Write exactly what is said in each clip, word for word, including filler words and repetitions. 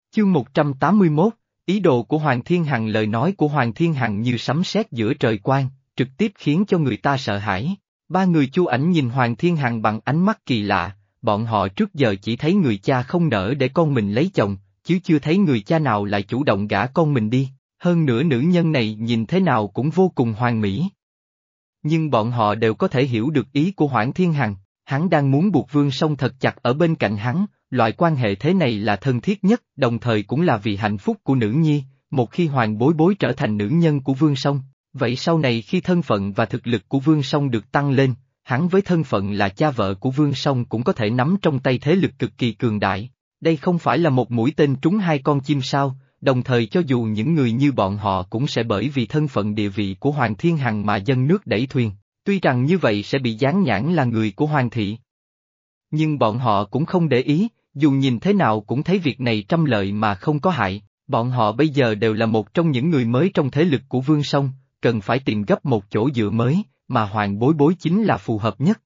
Chương một trăm tám mươi mốt, ý đồ của Hoàng Thiên Hằng. Lời nói của Hoàng Thiên Hằng như sấm sét giữa trời quang, trực tiếp khiến cho người ta sợ hãi. Ba người Chu Ảnh nhìn Hoàng Thiên Hằng bằng ánh mắt kỳ lạ, bọn họ trước giờ chỉ thấy người cha không nỡ để con mình lấy chồng, chứ chưa thấy người cha nào lại chủ động gả con mình đi, hơn nữa nữ nhân này nhìn thế nào cũng vô cùng hoàn mỹ. Nhưng bọn họ đều có thể hiểu được ý của Hoàng Thiên Hằng, hắn đang muốn buộc Vương Song thật chặt ở bên cạnh hắn, loại quan hệ thế này là thân thiết nhất, đồng thời cũng là vì hạnh phúc của nữ nhi. Một khi Hoàng Bối Bối trở thành nữ nhân của Vương Song, vậy sau này khi thân phận và thực lực của Vương Song được tăng lên, hắn với thân phận là cha vợ của Vương Song cũng có thể nắm trong tay thế lực cực kỳ cường đại. Đây không phải là một mũi tên trúng hai con chim sao, đồng thời cho dù những người như bọn họ cũng sẽ bởi vì thân phận địa vị của Hoàng Thiên Hằng mà dâng nước đẩy thuyền, tuy rằng như vậy sẽ bị dán nhãn là người của Hoàng thị. Nhưng bọn họ cũng không để ý, dù nhìn thế nào cũng thấy việc này trăm lợi mà không có hại, bọn họ bây giờ đều là một trong những người mới trong thế lực của Vương Song, cần phải tìm gấp một chỗ dựa mới, mà Hoàng Bối Bối chính là phù hợp nhất.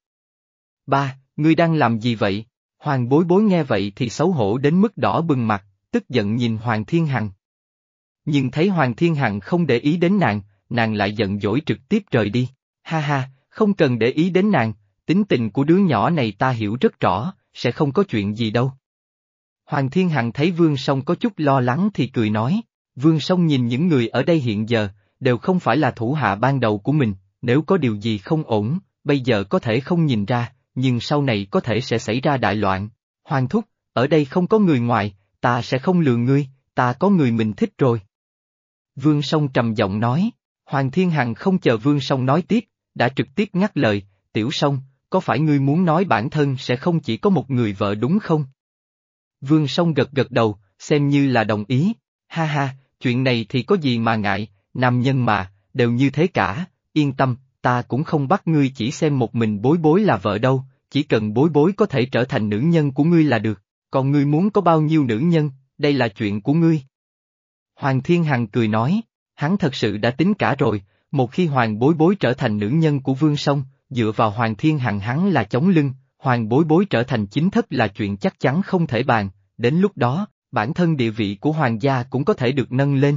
Ba, ngươi đang làm gì vậy? Hoàng Bối Bối nghe vậy thì xấu hổ đến mức đỏ bừng mặt, tức giận nhìn Hoàng Thiên Hằng. Nhưng thấy Hoàng Thiên Hằng không để ý đến nàng, nàng lại giận dỗi trực tiếp rời đi. Ha ha, không cần để ý đến nàng, tính tình của đứa nhỏ này ta hiểu rất rõ, sẽ không có chuyện gì đâu. Hoàng Thiên Hằng thấy Vương Song có chút lo lắng thì cười nói, Vương Song nhìn những người ở đây hiện giờ, đều không phải là thủ hạ ban đầu của mình, nếu có điều gì không ổn, bây giờ có thể không nhìn ra, nhưng sau này có thể sẽ xảy ra đại loạn. Hoàng thúc, ở đây không có người ngoài, ta sẽ không lừa ngươi, ta có người mình thích rồi. Vương Song trầm giọng nói, Hoàng Thiên Hằng không chờ Vương Song nói tiếp, đã trực tiếp ngắt lời, Tiểu Song, có phải ngươi muốn nói bản thân sẽ không chỉ có một người vợ đúng không? Vương Song gật gật đầu, xem như là đồng ý, ha ha, chuyện này thì có gì mà ngại, nam nhân mà, đều như thế cả, yên tâm, ta cũng không bắt ngươi chỉ xem một mình Bối Bối là vợ đâu, chỉ cần Bối Bối có thể trở thành nữ nhân của ngươi là được, còn ngươi muốn có bao nhiêu nữ nhân, đây là chuyện của ngươi. Hoàng Thiên Hằng cười nói, hắn thật sự đã tính cả rồi, một khi Hoàng Bối Bối trở thành nữ nhân của Vương Song, dựa vào Hoàng Thiên Hằng hắn là chống lưng, Hoàng Bối Bối trở thành chính thất là chuyện chắc chắn không thể bàn, đến lúc đó, bản thân địa vị của Hoàng gia cũng có thể được nâng lên.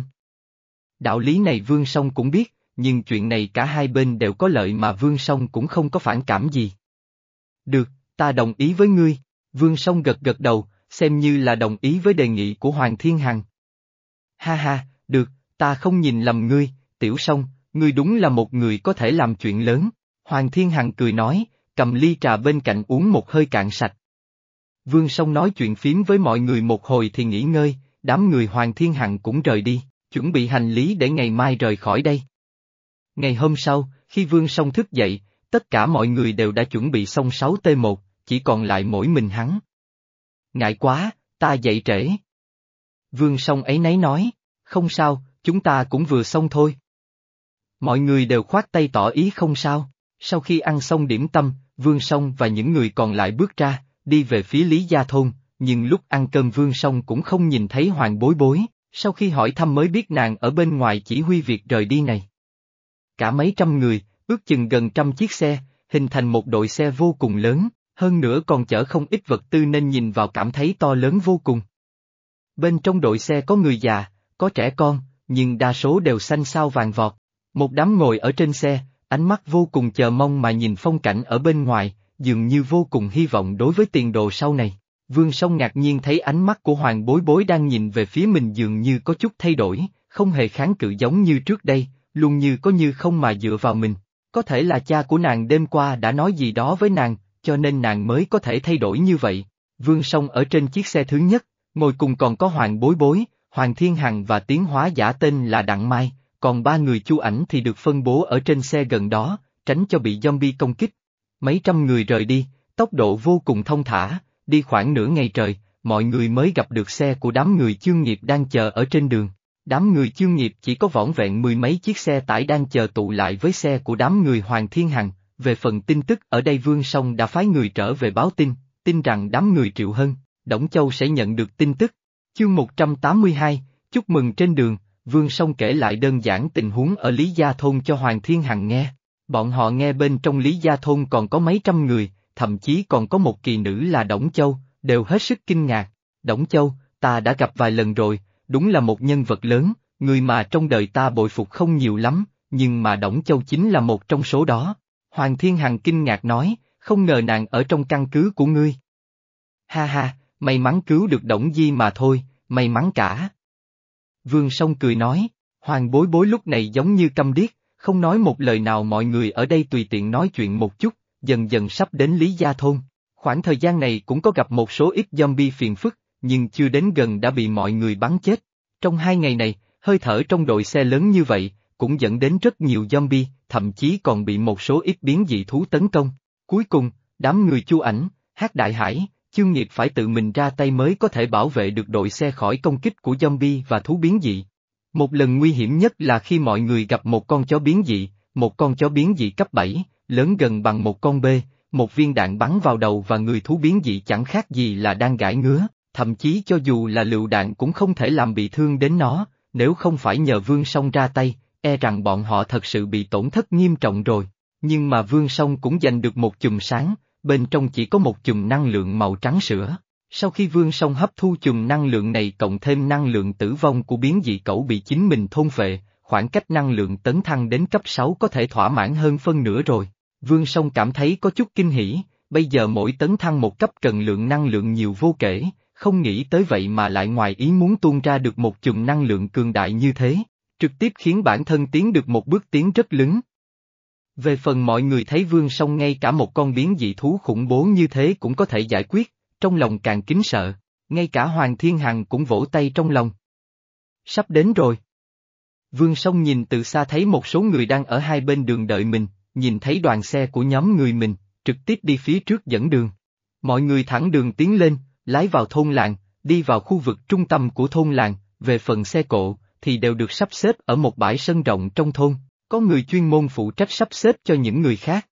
Đạo lý này Vương Song cũng biết, nhưng chuyện này cả hai bên đều có lợi mà Vương Song cũng không có phản cảm gì. Được, ta đồng ý với ngươi, Vương Song gật gật đầu, xem như là đồng ý với đề nghị của Hoàng Thiên Hằng. Ha ha, được, ta không nhìn lầm ngươi, Tiểu Song, ngươi đúng là một người có thể làm chuyện lớn, Hoàng Thiên Hằng cười nói, cầm ly trà bên cạnh uống một hơi cạn sạch. Vương Song nói chuyện phím với mọi người một hồi thì nghỉ ngơi, đám người Hoàng Thiên Hằng cũng rời đi, chuẩn bị hành lý để ngày mai rời khỏi đây. Ngày hôm sau, khi Vương Song thức dậy, tất cả mọi người đều đã chuẩn bị xong sáu T một, chỉ còn lại mỗi mình hắn. Ngại quá, ta dậy trễ. Vương Song ấy nấy nói, không sao, chúng ta cũng vừa xong thôi. Mọi người đều khoát tay tỏ ý không sao. Sau khi ăn xong điểm tâm, Vương Song và những người còn lại bước ra, đi về phía Lý Gia Thôn, nhưng lúc ăn cơm Vương Song cũng không nhìn thấy Hoàng Bối Bối, sau khi hỏi thăm mới biết nàng ở bên ngoài chỉ huy việc rời đi này. Cả mấy trăm người, ước chừng gần trăm chiếc xe, hình thành một đội xe vô cùng lớn, hơn nữa còn chở không ít vật tư nên nhìn vào cảm thấy to lớn vô cùng. Bên trong đội xe có người già, có trẻ con, nhưng đa số đều xanh xao vàng vọt. Một đám ngồi ở trên xe, ánh mắt vô cùng chờ mong mà nhìn phong cảnh ở bên ngoài, dường như vô cùng hy vọng đối với tiền đồ sau này. Vương Song ngạc nhiên thấy ánh mắt của Hoàng Bối Bối đang nhìn về phía mình dường như có chút thay đổi, không hề kháng cự giống như trước đây, luôn như có như không mà dựa vào mình. Có thể là cha của nàng đêm qua đã nói gì đó với nàng, cho nên nàng mới có thể thay đổi như vậy. Vương Song ở trên chiếc xe thứ nhất, ngồi cùng còn có Hoàng Bối Bối, Hoàng Thiên Hằng và tiến hóa giả tên là Đặng Mai, còn ba người Chu Ảnh thì được phân bố ở trên xe gần đó, tránh cho bị zombie công kích. Mấy trăm người rời đi, tốc độ vô cùng thông thả, đi khoảng nửa ngày trời, mọi người mới gặp được xe của đám người Chương Nghiệp đang chờ ở trên đường. Đám người Chương Nghiệp chỉ có vỏn vẹn mười mấy chiếc xe tải đang chờ tụ lại với xe của đám người Hoàng Thiên Hằng. Về phần tin tức ở đây Vương Song đã phái người trở về báo tin, tin rằng đám người Triệu Hân, Đổng Châu sẽ nhận được tin tức. Chương một trăm tám mươi hai, chúc mừng trên đường, Vương Song kể lại đơn giản tình huống ở Lý Gia Thôn cho Hoàng Thiên Hằng nghe. Bọn họ nghe bên trong Lý Gia Thôn còn có mấy trăm người, thậm chí còn có một kỳ nữ là Đổng Châu, đều hết sức kinh ngạc. Đổng Châu, ta đã gặp vài lần rồi, đúng là một nhân vật lớn, người mà trong đời ta bội phục không nhiều lắm, nhưng mà Đổng Châu chính là một trong số đó. Hoàng Thiên Hằng kinh ngạc nói, không ngờ nàng ở trong căn cứ của ngươi. Ha ha, may mắn cứu được Đổng Di mà thôi, may mắn cả. Vương Song cười nói, Hoàng Bối Bối lúc này giống như câm điếc, không nói một lời nào. Mọi người ở đây tùy tiện nói chuyện một chút, dần dần sắp đến Lý Gia Thôn. Khoảng thời gian này cũng có gặp một số ít zombie phiền phức, nhưng chưa đến gần đã bị mọi người bắn chết. Trong hai ngày này, hơi thở trong đội xe lớn như vậy, cũng dẫn đến rất nhiều zombie, thậm chí còn bị một số ít biến dị thú tấn công. Cuối cùng, đám người Chu Ảnh, Hắc Đại Hải, Chương Nghiệp phải tự mình ra tay mới có thể bảo vệ được đội xe khỏi công kích của zombie và thú biến dị. Một lần nguy hiểm nhất là khi mọi người gặp một con chó biến dị, một con chó biến dị cấp bảy, lớn gần bằng một con bê, một viên đạn bắn vào đầu và người thú biến dị chẳng khác gì là đang gãi ngứa, thậm chí cho dù là lựu đạn cũng không thể làm bị thương đến nó, nếu không phải nhờ Vương Song ra tay, e rằng bọn họ thật sự bị tổn thất nghiêm trọng rồi. Nhưng mà Vương Song cũng giành được một chùm sáng, bên trong chỉ có một chùm năng lượng màu trắng sữa. Sau khi Vương Song hấp thu chùm năng lượng này cộng thêm năng lượng tử vong của biến dị cẩu bị chính mình thôn phệ, khoảng cách năng lượng tấn thăng đến cấp sáu có thể thỏa mãn hơn phân nửa rồi. Vương Song cảm thấy có chút kinh hỉ, bây giờ mỗi tấn thăng một cấp cần lượng năng lượng nhiều vô kể, không nghĩ tới vậy mà lại ngoài ý muốn tuôn ra được một chùm năng lượng cường đại như thế, trực tiếp khiến bản thân tiến được một bước tiến rất lớn. Về phần mọi người thấy Vương Song ngay cả một con biến dị thú khủng bố như thế cũng có thể giải quyết, trong lòng càng kính sợ, ngay cả Hoàng Thiên Hằng cũng vỗ tay trong lòng. Sắp đến rồi. Vương Song nhìn từ xa thấy một số người đang ở hai bên đường đợi mình, nhìn thấy đoàn xe của nhóm người mình, trực tiếp đi phía trước dẫn đường. Mọi người thẳng đường tiến lên, lái vào thôn làng, đi vào khu vực trung tâm của thôn làng, về phần xe cộ, thì đều được sắp xếp ở một bãi sân rộng trong thôn, có người chuyên môn phụ trách sắp xếp cho những người khác.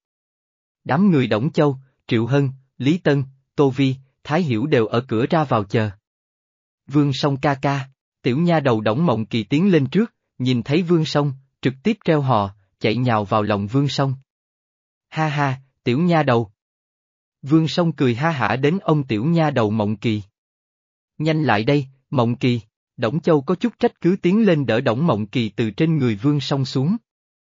Đám người Đổng Châu, Triệu Hân, Lý Tân, Tô Vi, Thái Hiểu đều ở cửa ra vào chờ. Vương Song ca ca, tiểu nha đầu Đổng Mộng Kỳ tiến lên trước, nhìn thấy Vương Song, trực tiếp treo hò, chạy nhào vào lòng Vương Song. Ha ha, tiểu nha đầu. Vương Song cười ha hả đến ông tiểu nha đầu Mộng Kỳ. Nhanh lại đây, Mộng Kỳ. Đổng Châu có chút trách cứ tiến lên đỡ Đổng Mộng Kỳ từ trên người Vương Song xuống.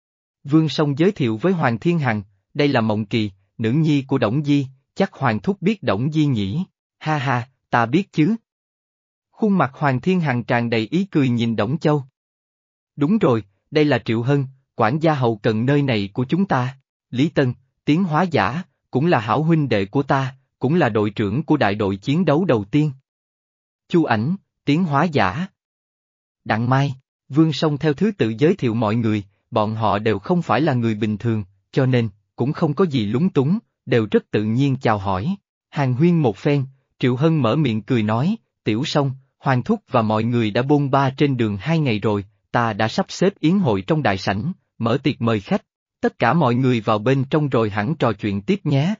Vương Song giới thiệu với Hoàng Thiên Hằng, đây là Mộng Kỳ, nữ nhi của Đổng Di, chắc Hoàng thúc biết Đổng Di nhỉ, ha ha, ta biết chứ. Khuôn mặt Hoàng Thiên Hằng tràn đầy ý cười nhìn Đổng Châu. Đúng rồi, đây là Triệu Hân, quản gia hậu cần nơi này của chúng ta, Lý Tân, tiến hóa giả, cũng là hảo huynh đệ của ta, cũng là đội trưởng của đại đội chiến đấu đầu tiên. Chu Ảnh, tiến hóa giả. Đặng Mai, Vương Song theo thứ tự giới thiệu mọi người, bọn họ đều không phải là người bình thường, cho nên, cũng không có gì lúng túng, đều rất tự nhiên chào hỏi. Hàn huyên một phen, Triệu Hân mở miệng cười nói, Tiểu Song, Hoàng thúc và mọi người đã bôn ba trên đường hai ngày rồi, ta đã sắp xếp yến hội trong đại sảnh, mở tiệc mời khách, tất cả mọi người vào bên trong rồi hẳn trò chuyện tiếp nhé.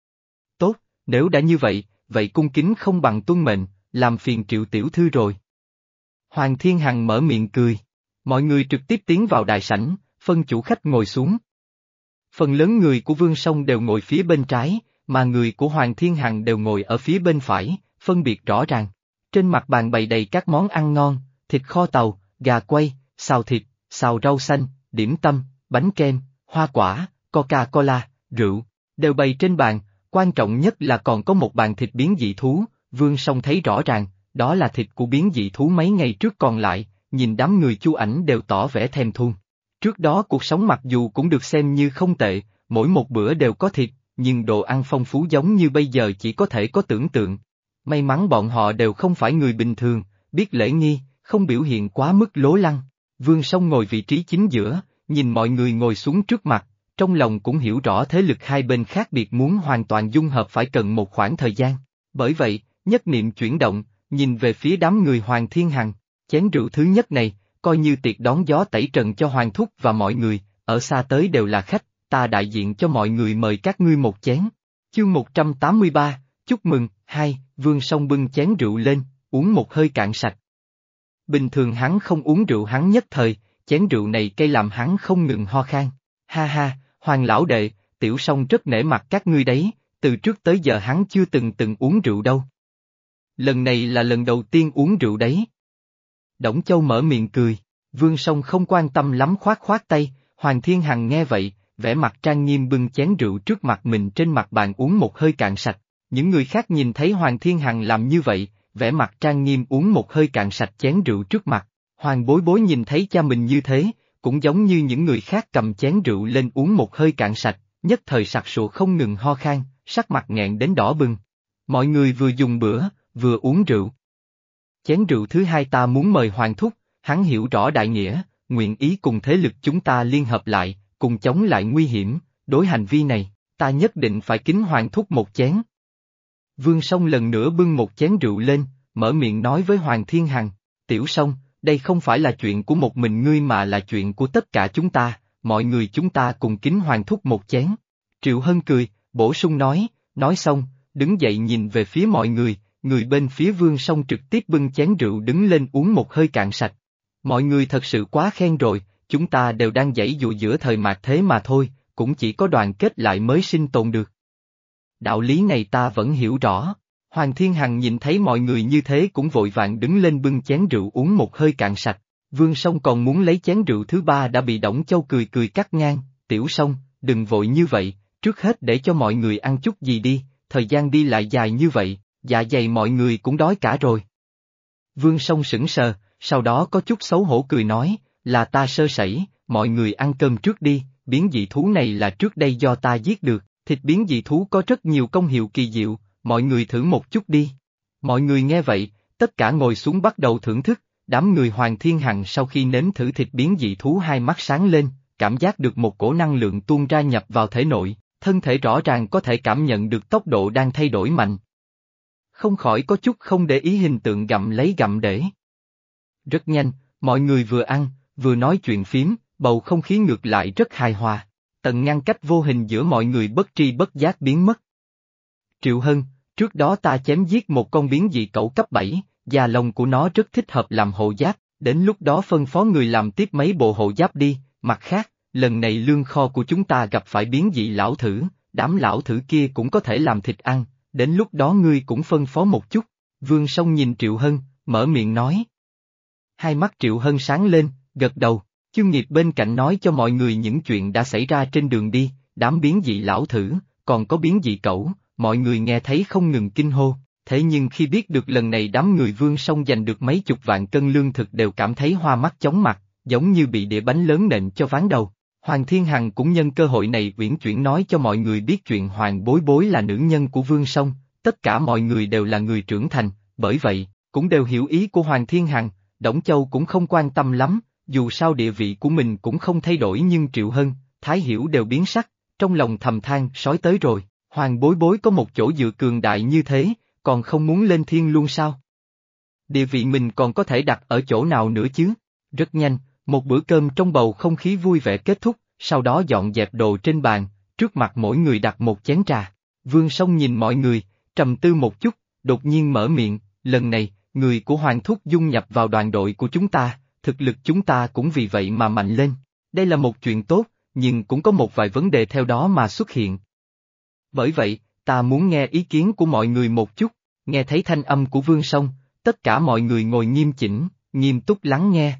Tốt, nếu đã như vậy, vậy cung kính không bằng tuân mệnh, làm phiền Triệu tiểu thư rồi. Hoàng Thiên Hằng mở miệng cười, mọi người trực tiếp tiến vào đại sảnh, phân chủ khách ngồi xuống. Phần lớn người của Vương Song đều ngồi phía bên trái, mà người của Hoàng Thiên Hằng đều ngồi ở phía bên phải, phân biệt rõ ràng. Trên mặt bàn bày đầy các món ăn ngon, thịt kho tàu, gà quay, xào thịt, xào rau xanh, điểm tâm, bánh kem, hoa quả, Coca-Cola, rượu, đều bày trên bàn, quan trọng nhất là còn có một bàn thịt biến dị thú, Vương Song thấy rõ ràng, đó là thịt của biến dị thú mấy ngày trước còn lại, nhìn đám người Chu Ảnh đều tỏ vẻ thèm thuồng. Trước đó cuộc sống mặc dù cũng được xem như không tệ, mỗi một bữa đều có thịt, nhưng đồ ăn phong phú giống như bây giờ chỉ có thể có tưởng tượng. May mắn bọn họ đều không phải người bình thường, biết lễ nghi, không biểu hiện quá mức lố lăng. Vương Song ngồi vị trí chính giữa, nhìn mọi người ngồi xuống trước mặt, trong lòng cũng hiểu rõ thế lực hai bên khác biệt muốn hoàn toàn dung hợp phải cần một khoảng thời gian. Bởi vậy, nhất niệm chuyển động, nhìn về phía đám người Hoàng Thiên Hằng, chén rượu thứ nhất này, coi như tiệc đón gió tẩy trần cho Hoàng thúc và mọi người, ở xa tới đều là khách, ta đại diện cho mọi người mời các ngươi một chén. Chương một trăm tám mươi ba, chúc mừng, hai, Vương Song bưng chén rượu lên, uống một hơi cạn sạch. Bình thường hắn không uống rượu hắn nhất thời, chén rượu này cây làm hắn không ngừng ho khan. Ha ha, Hoàng lão đệ, Tiểu Song rất nể mặt các ngươi đấy, từ trước tới giờ hắn chưa từng từng uống rượu đâu. lần này là lần đầu tiên uống rượu đấy. Đổng Châu mở miệng cười, Vương Song không quan tâm lắm khoát khoát tay, Hoàng Thiên Hằng nghe vậy, vẻ mặt trang nghiêm bưng chén rượu trước mặt mình trên mặt bàn uống một hơi cạn sạch. Những người khác nhìn thấy Hoàng Thiên Hằng làm như vậy, vẻ mặt trang nghiêm uống một hơi cạn sạch chén rượu trước mặt. Hoàng Bối Bối nhìn thấy cha mình như thế, cũng giống như những người khác cầm chén rượu lên uống một hơi cạn sạch, nhất thời sặc sụa không ngừng ho khan, sắc mặt nghẹn đến đỏ bừng. Mọi người vừa dùng bữa, vừa uống rượu. Chén rượu thứ hai ta muốn mời Hoàng Thúc, hắn hiểu rõ đại nghĩa, nguyện ý cùng thế lực chúng ta liên hợp lại, cùng chống lại nguy hiểm, đối hành vi này, ta nhất định phải kính Hoàng Thúc một chén. Vương Song lần nữa bưng một chén rượu lên, mở miệng nói với Hoàng Thiên Hằng, Tiểu Song, đây không phải là chuyện của một mình ngươi mà là chuyện của tất cả chúng ta, mọi người chúng ta cùng kính Hoàng Thúc một chén. Triệu Hân cười, bổ sung nói, nói xong, đứng dậy nhìn về phía mọi người, người bên phía Vương Song trực tiếp bưng chén rượu đứng lên uống một hơi cạn sạch. Mọi người thật sự quá khen rồi, chúng ta đều đang giãy dụa giữa thời mạt thế mà thôi, cũng chỉ có đoàn kết lại mới sinh tồn được. Đạo lý này ta vẫn hiểu rõ. Hoàng Thiên Hằng nhìn thấy mọi người như thế cũng vội vàng đứng lên bưng chén rượu uống một hơi cạn sạch. Vương Song còn muốn lấy chén rượu thứ ba đã bị Đổng Châu cười cười cắt ngang, Tiểu Song, đừng vội như vậy, trước hết để cho mọi người ăn chút gì đi, thời gian đi lại dài như vậy, dạ dày mọi người cũng đói cả rồi. Vương Song sững sờ, sau đó có chút xấu hổ cười nói, là ta sơ sẩy, mọi người ăn cơm trước đi, biến dị thú này là trước đây do ta giết được, thịt biến dị thú có rất nhiều công hiệu kỳ diệu, mọi người thử một chút đi. Mọi người nghe vậy, tất cả ngồi xuống bắt đầu thưởng thức, đám người Hoàng Thiên Hằng sau khi nếm thử thịt biến dị thú hai mắt sáng lên, cảm giác được một cổ năng lượng tuôn ra nhập vào thể nội, thân thể rõ ràng có thể cảm nhận được tốc độ đang thay đổi mạnh. Không khỏi có chút không để ý hình tượng gặm lấy gặm để. Rất nhanh, mọi người vừa ăn, vừa nói chuyện phím, bầu không khí ngược lại rất hài hòa, tầng ngăn cách vô hình giữa mọi người bất tri bất giác biến mất. Triệu Hân, trước đó ta chém giết một con biến dị cẩu cấp bảy, da lông của nó rất thích hợp làm hộ giáp, đến lúc đó phân phó người làm tiếp mấy bộ hộ giáp đi, mặt khác, lần này lương kho của chúng ta gặp phải biến dị lão thử, đám lão thử kia cũng có thể làm thịt ăn, đến lúc đó ngươi cũng phân phó một chút. Vương Song nhìn Triệu Hân, mở miệng nói. Hai mắt Triệu Hân sáng lên, gật đầu, Chương Nghiệp bên cạnh nói cho mọi người những chuyện đã xảy ra trên đường đi, đám biến dị lão thử, còn có biến dị cẩu, mọi người nghe thấy không ngừng kinh hô, thế nhưng khi biết được lần này đám người Vương Song giành được mấy chục vạn cân lương thực đều cảm thấy hoa mắt chóng mặt, giống như bị đĩa bánh lớn nện cho ván đầu. Hoàng Thiên Hằng cũng nhân cơ hội này uyển chuyển nói cho mọi người biết chuyện Hoàng Bối Bối là nữ nhân của Vương Song, tất cả mọi người đều là người trưởng thành, bởi vậy, cũng đều hiểu ý của Hoàng Thiên Hằng, Đổng Châu cũng không quan tâm lắm, dù sao địa vị của mình cũng không thay đổi nhưng Triệu Hân, Thái Hiểu đều biến sắc, trong lòng thầm than sói tới rồi, Hoàng Bối Bối có một chỗ dựa cường đại như thế, còn không muốn lên thiên luôn sao? Địa vị mình còn có thể đặt ở chỗ nào nữa chứ? Rất nhanh, một bữa cơm trong bầu không khí vui vẻ kết thúc, sau đó dọn dẹp đồ trên bàn, trước mặt mỗi người đặt một chén trà. Vương Song nhìn mọi người, trầm tư một chút, đột nhiên mở miệng, lần này, người của Hoàng Thúc dung nhập vào đoàn đội của chúng ta, thực lực chúng ta cũng vì vậy mà mạnh lên. Đây là một chuyện tốt, nhưng cũng có một vài vấn đề theo đó mà xuất hiện. Bởi vậy, ta muốn nghe ý kiến của mọi người một chút, nghe thấy thanh âm của Vương Song, tất cả mọi người ngồi nghiêm chỉnh, nghiêm túc lắng nghe.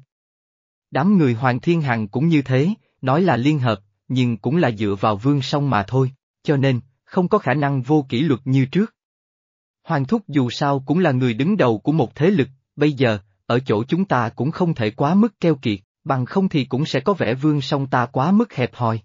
Đám người Hoàng Thiên Hằng cũng như thế, nói là liên hợp, nhưng cũng là dựa vào Vương Song mà thôi, cho nên, không có khả năng vô kỷ luật như trước. Hoàng Thúc dù sao cũng là người đứng đầu của một thế lực, bây giờ, ở chỗ chúng ta cũng không thể quá mức keo kiệt, bằng không thì cũng sẽ có vẻ Vương Song ta quá mức hẹp hòi.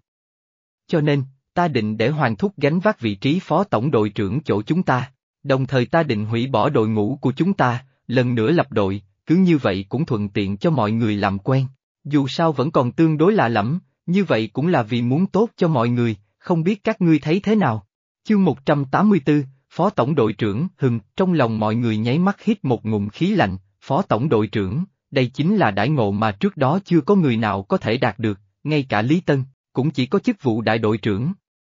Cho nên, ta định để Hoàng Thúc gánh vác vị trí phó tổng đội trưởng chỗ chúng ta, đồng thời ta định hủy bỏ đội ngũ của chúng ta, lần nữa lập đội, cứ như vậy cũng thuận tiện cho mọi người làm quen. Dù sao vẫn còn tương đối lạ lẫm, như vậy cũng là vì muốn tốt cho mọi người, không biết các ngươi thấy thế nào. Chương một trăm tám mươi tư, Phó Tổng đội trưởng, hừm, trong lòng mọi người nháy mắt hít một ngụm khí lạnh, Phó Tổng đội trưởng, đây chính là đãi ngộ mà trước đó chưa có người nào có thể đạt được, ngay cả Lý Tân, cũng chỉ có chức vụ đại đội trưởng.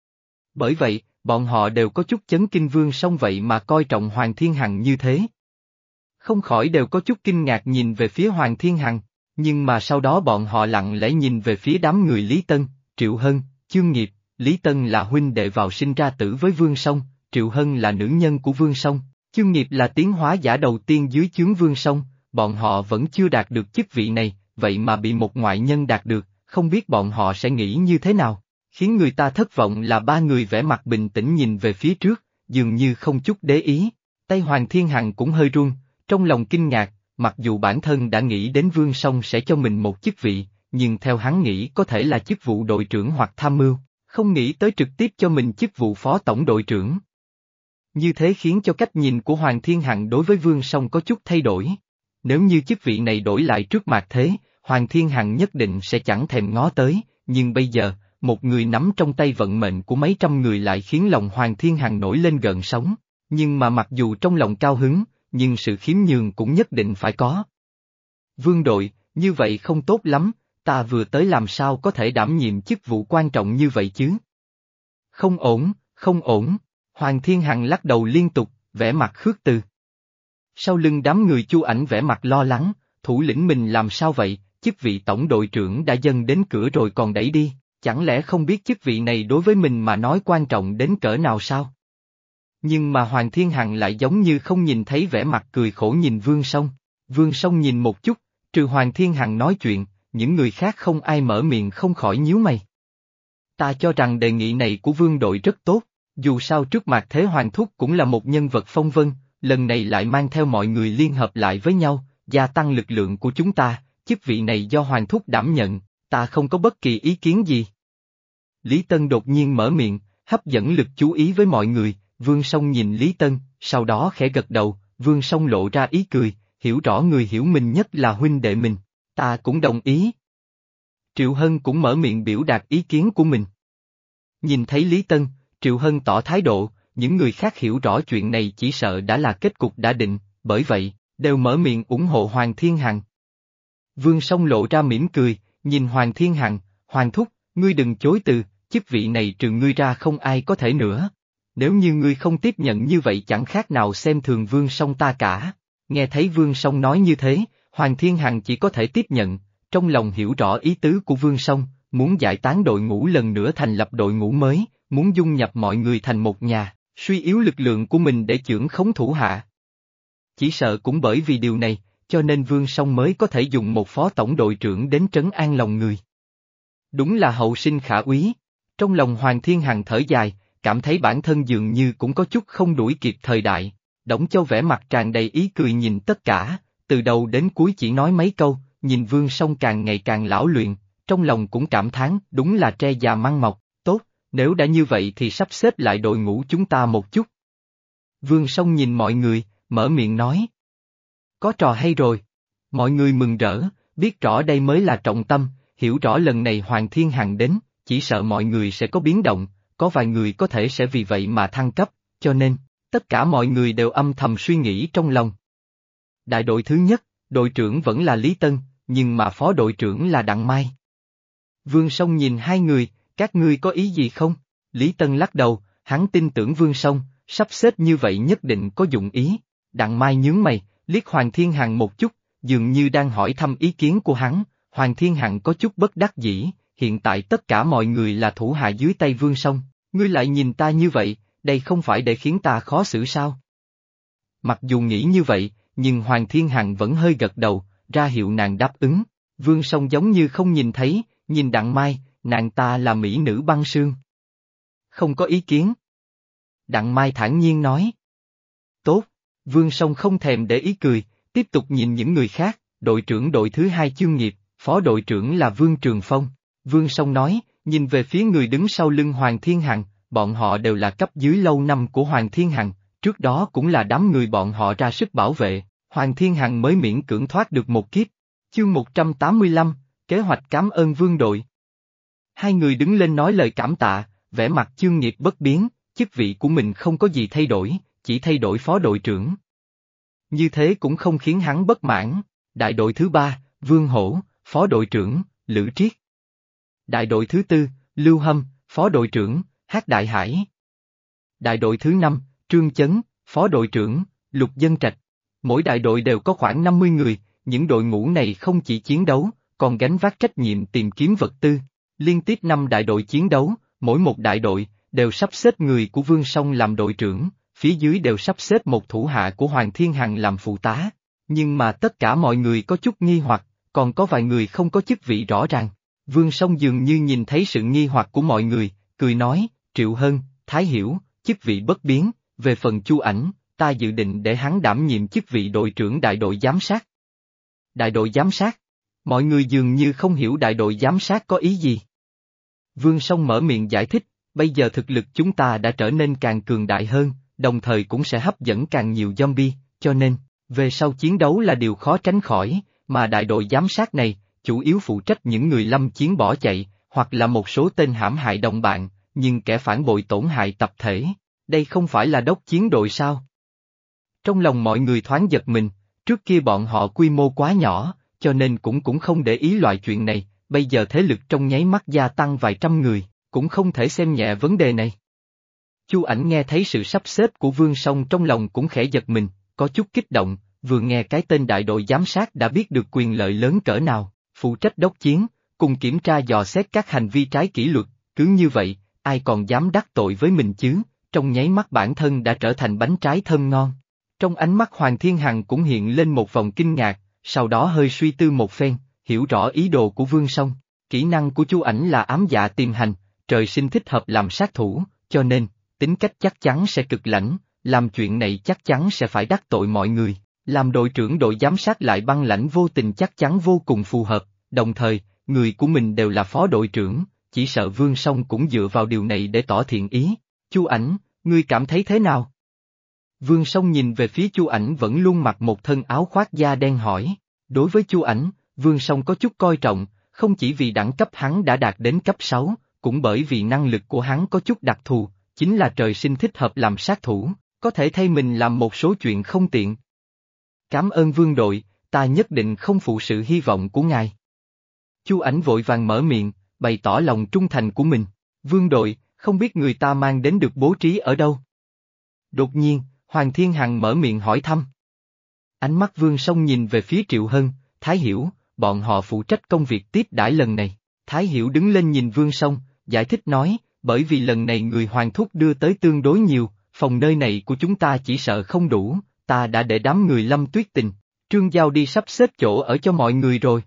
Bởi vậy, bọn họ đều có chút chấn kinh Vương Song vậy mà coi trọng Hoàng Thiên Hằng như thế. Không khỏi đều có chút kinh ngạc nhìn về phía Hoàng Thiên Hằng, nhưng mà sau đó bọn họ lặng lẽ nhìn về phía đám người Lý Tân, Triệu Hân, Chương Nghiệp. Lý Tân là huynh đệ vào sinh ra tử với Vương Song, Triệu Hân là nữ nhân của Vương Song, Chương Nghiệp là tiến hóa giả đầu tiên dưới trướng Vương Song, bọn họ vẫn chưa đạt được chức vị này, vậy mà bị một ngoại nhân đạt được, không biết bọn họ sẽ nghĩ như thế nào. Khiến người ta thất vọng là ba người vẻ mặt bình tĩnh nhìn về phía trước, dường như không chút để ý. Tay Hoàng Thiên Hằng cũng hơi run, trong lòng kinh ngạc, mặc dù bản thân đã nghĩ đến Vương Song sẽ cho mình một chức vị, nhưng theo hắn nghĩ có thể là chức vụ đội trưởng hoặc tham mưu, không nghĩ tới trực tiếp cho mình chức vụ phó tổng đội trưởng. Như thế khiến cho cách nhìn của Hoàng Thiên Hằng đối với Vương Song có chút thay đổi. Nếu như chức vị này đổi lại trước Mạc Thế, Hoàng Thiên Hằng nhất định sẽ chẳng thèm ngó tới, nhưng bây giờ, một người nắm trong tay vận mệnh của mấy trăm người lại khiến lòng Hoàng Thiên Hằng nổi lên gợn sóng, nhưng mà mặc dù trong lòng cao hứng, nhưng sự khiêm nhường cũng nhất định phải có. Vương đội, như vậy không tốt lắm, ta vừa tới làm sao có thể đảm nhiệm chức vụ quan trọng như vậy chứ? Không ổn, không ổn, Hoàng Thiên Hằng lắc đầu liên tục, vẻ mặt khước từ. Sau lưng đám người Chu Ảnh vẻ mặt lo lắng, thủ lĩnh mình làm sao vậy, chức vị tổng đội trưởng đã dâng đến cửa rồi còn đẩy đi, chẳng lẽ không biết chức vị này đối với mình mà nói quan trọng đến cỡ nào sao? Nhưng mà Hoàng Thiên Hằng lại giống như không nhìn thấy vẻ mặt cười khổ nhìn Vương Song. Vương Song nhìn một chút, trừ Hoàng Thiên Hằng nói chuyện, những người khác không ai mở miệng không khỏi nhíu mày. Ta cho rằng đề nghị này của Vương đội rất tốt, dù sao trước Mạc Thế Hoàng Thúc cũng là một nhân vật phong vân, lần này lại mang theo mọi người liên hợp lại với nhau, gia tăng lực lượng của chúng ta, chức vị này do Hoàng Thúc đảm nhận, ta không có bất kỳ ý kiến gì. Lý Tân đột nhiên mở miệng, hấp dẫn lực chú ý với mọi người, Vương Song nhìn Lý Tân, sau đó khẽ gật đầu, Vương Song lộ ra ý cười, hiểu rõ người hiểu mình nhất là huynh đệ mình, ta cũng đồng ý. Triệu Hân cũng mở miệng biểu đạt ý kiến của mình. Nhìn thấy Lý Tân, Triệu Hân tỏ thái độ, những người khác hiểu rõ chuyện này chỉ sợ đã là kết cục đã định, bởi vậy, đều mở miệng ủng hộ Hoàng Thiên Hằng. Vương Song lộ ra mỉm cười, nhìn Hoàng Thiên Hằng, Hoàng Thúc, ngươi đừng chối từ, chức vị này trừ ngươi ra không ai có thể nữa. Nếu như ngươi không tiếp nhận như vậy chẳng khác nào xem thường Vương Song ta cả. Nghe thấy Vương Song nói như thế, Hoàng Thiên Hằng chỉ có thể tiếp nhận, trong lòng hiểu rõ ý tứ của Vương Song, muốn giải tán đội ngũ lần nữa thành lập đội ngũ mới, muốn dung nhập mọi người thành một nhà, suy yếu lực lượng của mình để chưởng khống thủ hạ. Chỉ sợ cũng bởi vì điều này, cho nên Vương Song mới có thể dùng một phó tổng đội trưởng đến trấn an lòng người. Đúng là hậu sinh khả úy. Trong lòng Hoàng Thiên Hằng thở dài, cảm thấy bản thân dường như cũng có chút không đuổi kịp thời đại. Đổng Châu vẻ mặt tràn đầy ý cười nhìn tất cả, từ đầu đến cuối chỉ nói mấy câu, nhìn Vương Song càng ngày càng lão luyện, trong lòng cũng cảm thán, đúng là tre già măng mọc, tốt, nếu đã như vậy thì sắp xếp lại đội ngũ chúng ta một chút. Vương Song nhìn mọi người, mở miệng nói. Có trò hay rồi. Mọi người mừng rỡ, biết rõ đây mới là trọng tâm, hiểu rõ lần này Hoàng Thiên Hằng đến, chỉ sợ mọi người sẽ có biến động, có vài người có thể sẽ vì vậy mà thăng cấp, cho nên, tất cả mọi người đều âm thầm suy nghĩ trong lòng. Đại đội thứ nhất, đội trưởng vẫn là Lý Tân, nhưng mà phó đội trưởng là Đặng Mai. Vương Song nhìn hai người, các ngươi có ý gì không? Lý Tân lắc đầu, hắn tin tưởng Vương Song, sắp xếp như vậy nhất định có dụng ý. Đặng Mai nhướng mày, liếc Hoàng Thiên Hằng một chút, dường như đang hỏi thăm ý kiến của hắn. Hoàng Thiên Hằng có chút bất đắc dĩ, hiện tại tất cả mọi người là thủ hạ dưới tay Vương Song, ngươi lại nhìn ta như vậy, đây không phải để khiến ta khó xử sao? Mặc dù nghĩ như vậy, nhưng Hoàng Thiên Hằng vẫn hơi gật đầu, ra hiệu nàng đáp ứng. Vương Song giống như không nhìn thấy, nhìn Đặng Mai, nàng ta là mỹ nữ băng sương. Không có ý kiến. Đặng Mai thản nhiên nói. Tốt, Vương Song không thèm để ý cười, tiếp tục nhìn những người khác, đội trưởng đội thứ hai Chương Nghiệp, phó đội trưởng là Vương Trường Phong. Vương Song nói, nhìn về phía người đứng sau lưng Hoàng Thiên Hằng, bọn họ đều là cấp dưới lâu năm của Hoàng Thiên Hằng, trước đó cũng là đám người bọn họ ra sức bảo vệ, Hoàng Thiên Hằng mới miễn cưỡng thoát được một kiếp. Chương một trăm tám mươi lăm, kế hoạch cảm ơn Vương đội. Hai người đứng lên nói lời cảm tạ, vẻ mặt Chương Nghiệp bất biến, chức vị của mình không có gì thay đổi, chỉ thay đổi phó đội trưởng. Như thế cũng không khiến hắn bất mãn. Đại đội thứ ba, Vương Hổ, phó đội trưởng, Lữ Triết. Đại đội thứ tư, Lưu Hâm, phó đội trưởng, Hắc Đại Hải. Đại đội thứ năm, Trương Chấn, phó đội trưởng, Lục Dân Trạch. Mỗi đại đội đều có khoảng năm mươi người, những đội ngũ này không chỉ chiến đấu, còn gánh vác trách nhiệm tìm kiếm vật tư. Liên tiếp năm đại đội chiến đấu, mỗi một đại đội đều sắp xếp người của Vương Song làm đội trưởng, phía dưới đều sắp xếp một thủ hạ của Hoàng Thiên Hằng làm phụ tá. Nhưng mà tất cả mọi người có chút nghi hoặc, còn có vài người không có chức vị rõ ràng. Vương Song dường như nhìn thấy sự nghi hoặc của mọi người, cười nói, Triệu Hân, Thái Hiểu, chức vị bất biến, về phần Chu Ảnh, ta dự định để hắn đảm nhiệm chức vị đội trưởng đại đội giám sát. Đại đội giám sát? Mọi người dường như không hiểu đại đội giám sát có ý gì. Vương Song mở miệng giải thích, bây giờ thực lực chúng ta đã trở nên càng cường đại hơn, đồng thời cũng sẽ hấp dẫn càng nhiều zombie, cho nên, về sau chiến đấu là điều khó tránh khỏi, mà đại đội giám sát này, chủ yếu phụ trách những người lâm chiến bỏ chạy, hoặc là một số tên hãm hại đồng bạn, nhưng kẻ phản bội tổn hại tập thể. Đây không phải là đốc chiến đội sao? Trong lòng mọi người thoáng giật mình, trước kia bọn họ quy mô quá nhỏ, cho nên cũng cũng không để ý loại chuyện này, bây giờ thế lực trong nháy mắt gia tăng vài trăm người, cũng không thể xem nhẹ vấn đề này. Chu Ảnh nghe thấy sự sắp xếp của Vương Song trong lòng cũng khẽ giật mình, có chút kích động, vừa nghe cái tên đại đội giám sát đã biết được quyền lợi lớn cỡ nào, phụ trách đốc chiến, cùng kiểm tra dò xét các hành vi trái kỷ luật, cứ như vậy, ai còn dám đắc tội với mình chứ, trong nháy mắt bản thân đã trở thành bánh trái thơm ngon. Trong ánh mắt Hoàng Thiên Hằng cũng hiện lên một vòng kinh ngạc, sau đó hơi suy tư một phen, hiểu rõ ý đồ của Vương Song. Kỹ năng của Chu Ảnh là ám dạ tìm hành, trời sinh thích hợp làm sát thủ, cho nên, tính cách chắc chắn sẽ cực lãnh, làm chuyện này chắc chắn sẽ phải đắc tội mọi người. Làm đội trưởng đội giám sát lại băng lãnh vô tình chắc chắn vô cùng phù hợp, đồng thời, người của mình đều là phó đội trưởng, chỉ sợ Vương Song cũng dựa vào điều này để tỏ thiện ý. Chu Ảnh, ngươi cảm thấy thế nào? Vương Song nhìn về phía Chu Ảnh vẫn luôn mặc một thân áo khoác da đen hỏi. Đối với Chu Ảnh, Vương Song có chút coi trọng, không chỉ vì đẳng cấp hắn đã đạt đến cấp sáu, cũng bởi vì năng lực của hắn có chút đặc thù, chính là trời sinh thích hợp làm sát thủ, có thể thay mình làm một số chuyện không tiện. Cảm ơn Vương đội, ta nhất định không phụ sự hy vọng của ngài. Chu Ảnh vội vàng mở miệng, bày tỏ lòng trung thành của mình. Vương đội, không biết người ta mang đến được bố trí ở đâu? Đột nhiên, Hoàng Thiên Hằng mở miệng hỏi thăm. Ánh mắt Vương Song nhìn về phía Triệu Hân, Thái Hiểu, bọn họ phụ trách công việc tiếp đãi lần này. Thái Hiểu đứng lên nhìn Vương Song, giải thích nói, bởi vì lần này người Hoàng thúc đưa tới tương đối nhiều, phòng nơi này của chúng ta chỉ sợ không đủ, ta đã để đám người Lâm Tuyết Tình, Trương Giao đi sắp xếp chỗ ở cho mọi người rồi.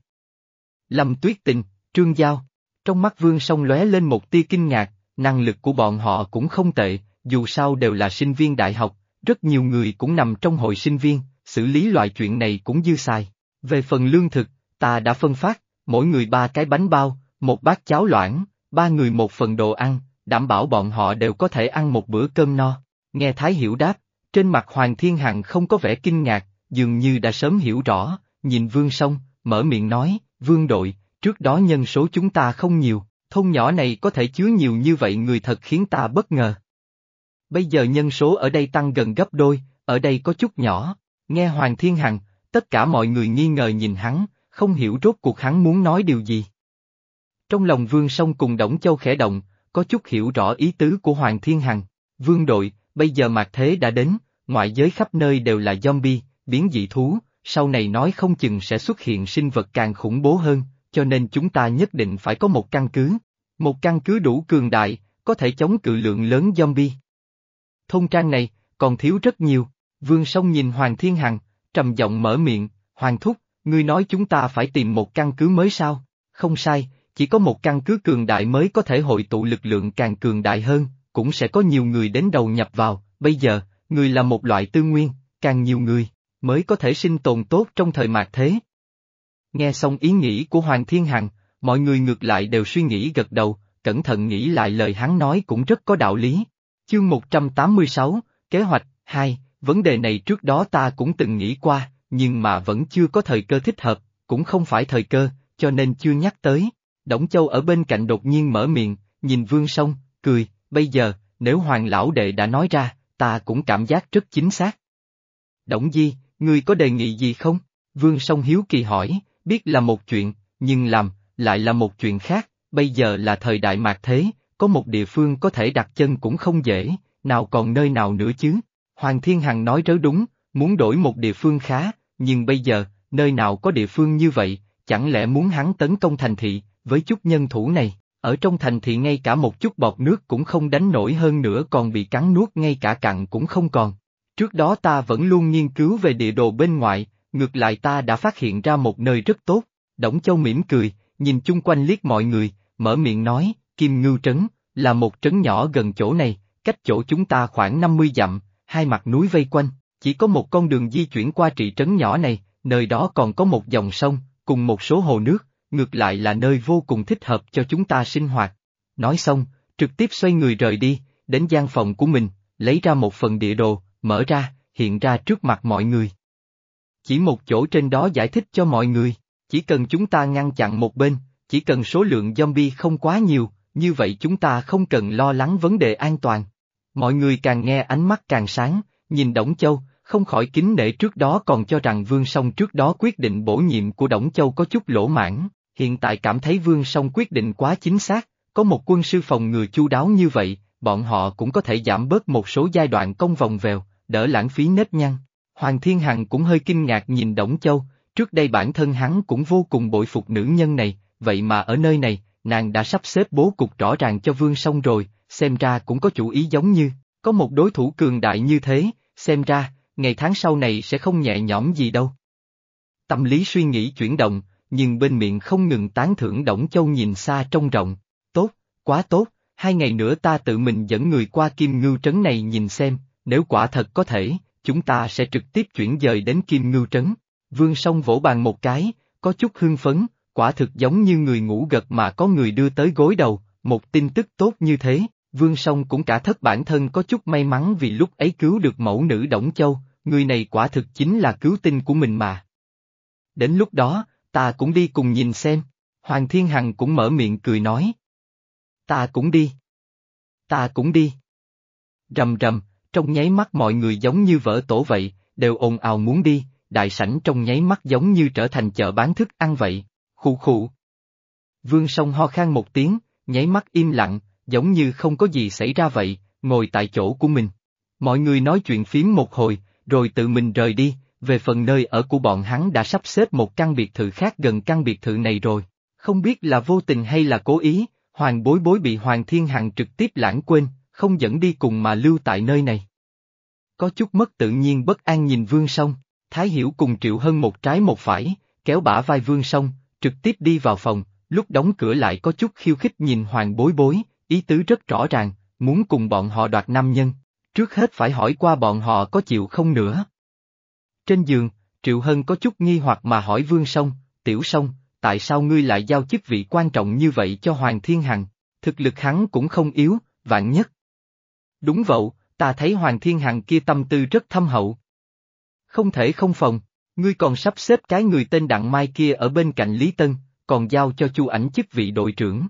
Lâm Tuyết Tình, Trương Giao, trong mắt Vương Song lóe lên một tia kinh ngạc, năng lực của bọn họ cũng không tệ, dù sao đều là sinh viên đại học, rất nhiều người cũng nằm trong hội sinh viên, xử lý loại chuyện này cũng dư xài. Về phần lương thực, ta đã phân phát, mỗi người ba cái bánh bao, một bát cháo loãng, ba người một phần đồ ăn, đảm bảo bọn họ đều có thể ăn một bữa cơm no. Nghe Thái Hiểu đáp, trên mặt Hoàng Thiên Hằng không có vẻ kinh ngạc, dường như đã sớm hiểu rõ, nhìn Vương Song, mở miệng nói, Vương đội, trước đó nhân số chúng ta không nhiều, thôn nhỏ này có thể chứa nhiều như vậy người thật khiến ta bất ngờ. Bây giờ nhân số ở đây tăng gần gấp đôi, ở đây có chút nhỏ, nghe Hoàng Thiên Hằng, tất cả mọi người nghi ngờ nhìn hắn, không hiểu rốt cuộc hắn muốn nói điều gì. Trong lòng Vương Song cùng Đổng Châu khẽ động, có chút hiểu rõ ý tứ của Hoàng Thiên Hằng. Vương đội, bây giờ mạt thế đã đến, ngoại giới khắp nơi đều là zombie, biến dị thú, sau này nói không chừng sẽ xuất hiện sinh vật càng khủng bố hơn, cho nên chúng ta nhất định phải có một căn cứ. Một căn cứ đủ cường đại, có thể chống cự lượng lớn zombie. Thôn trang này, còn thiếu rất nhiều. Vương Song nhìn Hoàng Thiên Hằng, trầm giọng mở miệng, Hoàng thúc, ngươi nói chúng ta phải tìm một căn cứ mới sao? Không sai, chỉ có một căn cứ cường đại mới có thể hội tụ lực lượng càng cường đại hơn, cũng sẽ có nhiều người đến đầu nhập vào, bây giờ, người là một loại tư nguyên, càng nhiều người, mới có thể sinh tồn tốt trong thời mạt thế. Nghe xong ý nghĩ của Hoàng Thiên Hằng, mọi người ngược lại đều suy nghĩ gật đầu, cẩn thận nghĩ lại lời hắn nói cũng rất có đạo lý. Chương một trăm tám mươi sáu, Kế hoạch, hai, vấn đề này trước đó ta cũng từng nghĩ qua, nhưng mà vẫn chưa có thời cơ thích hợp, cũng không phải thời cơ, cho nên chưa nhắc tới. Đổng Châu ở bên cạnh đột nhiên mở miệng, nhìn Vương Song, cười, bây giờ, nếu Hoàng lão đệ đã nói ra, ta cũng cảm giác rất chính xác. Đổng Di, ngươi có đề nghị gì không? Vương Song hiếu kỳ hỏi, biết là một chuyện, nhưng làm, lại là một chuyện khác, bây giờ là thời đại mạt thế, có một địa phương có thể đặt chân cũng không dễ, nào còn nơi nào nữa chứ? Hoàng Thiên Hằng nói rất đúng, muốn đổi một địa phương khá, nhưng bây giờ, nơi nào có địa phương như vậy, chẳng lẽ muốn hắn tấn công thành thị, với chút nhân thủ này, Ở trong thành thì ngay cả một chút bọt nước cũng không đánh nổi, hơn nữa còn bị cắn nuốt ngay cả cặn cũng không còn. Trước đó ta vẫn luôn nghiên cứu về địa đồ bên ngoài, ngược lại ta đã phát hiện ra một nơi rất tốt. Đổng Châu mỉm cười, nhìn chung quanh liếc mọi người, mở miệng nói, Kim Ngưu Trấn, là một trấn nhỏ gần chỗ này, cách chỗ chúng ta khoảng năm mươi dặm, hai mặt núi vây quanh, chỉ có một con đường di chuyển qua trị trấn nhỏ này, nơi đó còn có một dòng sông, cùng một số hồ nước, ngược lại là nơi vô cùng thích hợp cho chúng ta sinh hoạt. Nói xong, trực tiếp xoay người rời đi, đến gian phòng của mình, lấy ra một phần địa đồ, mở ra, hiện ra trước mặt mọi người. Chỉ một chỗ trên đó giải thích cho mọi người, chỉ cần chúng ta ngăn chặn một bên, chỉ cần số lượng zombie không quá nhiều, như vậy chúng ta không cần lo lắng vấn đề an toàn. Mọi người càng nghe ánh mắt càng sáng, nhìn Đổng Châu, không khỏi kính nể, trước đó còn cho rằng Vương Song trước đó quyết định bổ nhiệm của Đổng Châu có chút lỗ mãng, hiện tại cảm thấy Vương Song quyết định quá chính xác, có một quân sư phòng ngừa chu đáo như vậy, bọn họ cũng có thể giảm bớt một số giai đoạn công vòng vèo, đỡ lãng phí nếp nhăn. Hoàng Thiên Hằng cũng hơi kinh ngạc nhìn Đổng Châu, trước đây bản thân hắn cũng vô cùng bội phục nữ nhân này, vậy mà ở nơi này, nàng đã sắp xếp bố cục rõ ràng cho Vương Song rồi, xem ra cũng có chủ ý giống như, có một đối thủ cường đại như thế, xem ra, ngày tháng sau này sẽ không nhẹ nhõm gì đâu. Tâm lý suy nghĩ chuyển động, nhưng bên miệng không ngừng tán thưởng Đổng Châu nhìn xa trông rộng, tốt, quá tốt, hai ngày nữa ta tự mình dẫn người qua Kim Ngưu Trấn này nhìn xem, nếu quả thật có thể, chúng ta sẽ trực tiếp chuyển dời đến Kim Ngưu Trấn. Vương Song vỗ bàn một cái, có chút hưng phấn, quả thực giống như người ngủ gật mà có người đưa tới gối đầu, một tin tức tốt như thế, Vương Song cũng cả thất bản thân có chút may mắn vì lúc ấy cứu được mẫu nữ Đổng Châu, người này quả thực chính là cứu tinh của mình mà. Đến lúc đó, ta cũng đi cùng nhìn xem, Hoàng Thiên Hằng cũng mở miệng cười nói. Ta cũng đi. Ta cũng đi. Rầm rầm, trong nháy mắt mọi người giống như vỡ tổ vậy, đều ồn ào muốn đi, đại sảnh trong nháy mắt giống như trở thành chợ bán thức ăn vậy, khụ khụ. Vương Song ho khan một tiếng, nháy mắt im lặng, giống như không có gì xảy ra vậy, ngồi tại chỗ của mình. Mọi người nói chuyện phím một hồi, rồi tự mình rời đi, về phần nơi ở của bọn hắn đã sắp xếp một căn biệt thự khác gần căn biệt thự này rồi. Không biết là vô tình hay là cố ý, Hoàng Bối Bối bị Hoàng Thiên Hằng trực tiếp lãng quên, không dẫn đi cùng mà lưu tại nơi này. Có chút mất tự nhiên bất an nhìn Vương Song, Thái Hiểu cùng Triệu Hân một trái một phải, kéo bả vai Vương Song, trực tiếp đi vào phòng, lúc đóng cửa lại có chút khiêu khích nhìn Hoàng Bối Bối, ý tứ rất rõ ràng, muốn cùng bọn họ đoạt nam nhân, trước hết phải hỏi qua bọn họ có chịu không nữa. Trên giường, Triệu Hân có chút nghi hoặc mà hỏi Vương Song, Tiểu Song, tại sao ngươi lại giao chức vị quan trọng như vậy cho Hoàng Thiên Hằng, thực lực hắn cũng không yếu, vạn nhất. Đúng vậy, ta thấy Hoàng Thiên Hằng kia tâm tư rất thâm hậu. Không thể không phòng, ngươi còn sắp xếp cái người tên Đặng Mai kia ở bên cạnh Lý Tân, còn giao cho Chu Ảnh chức vị đội trưởng.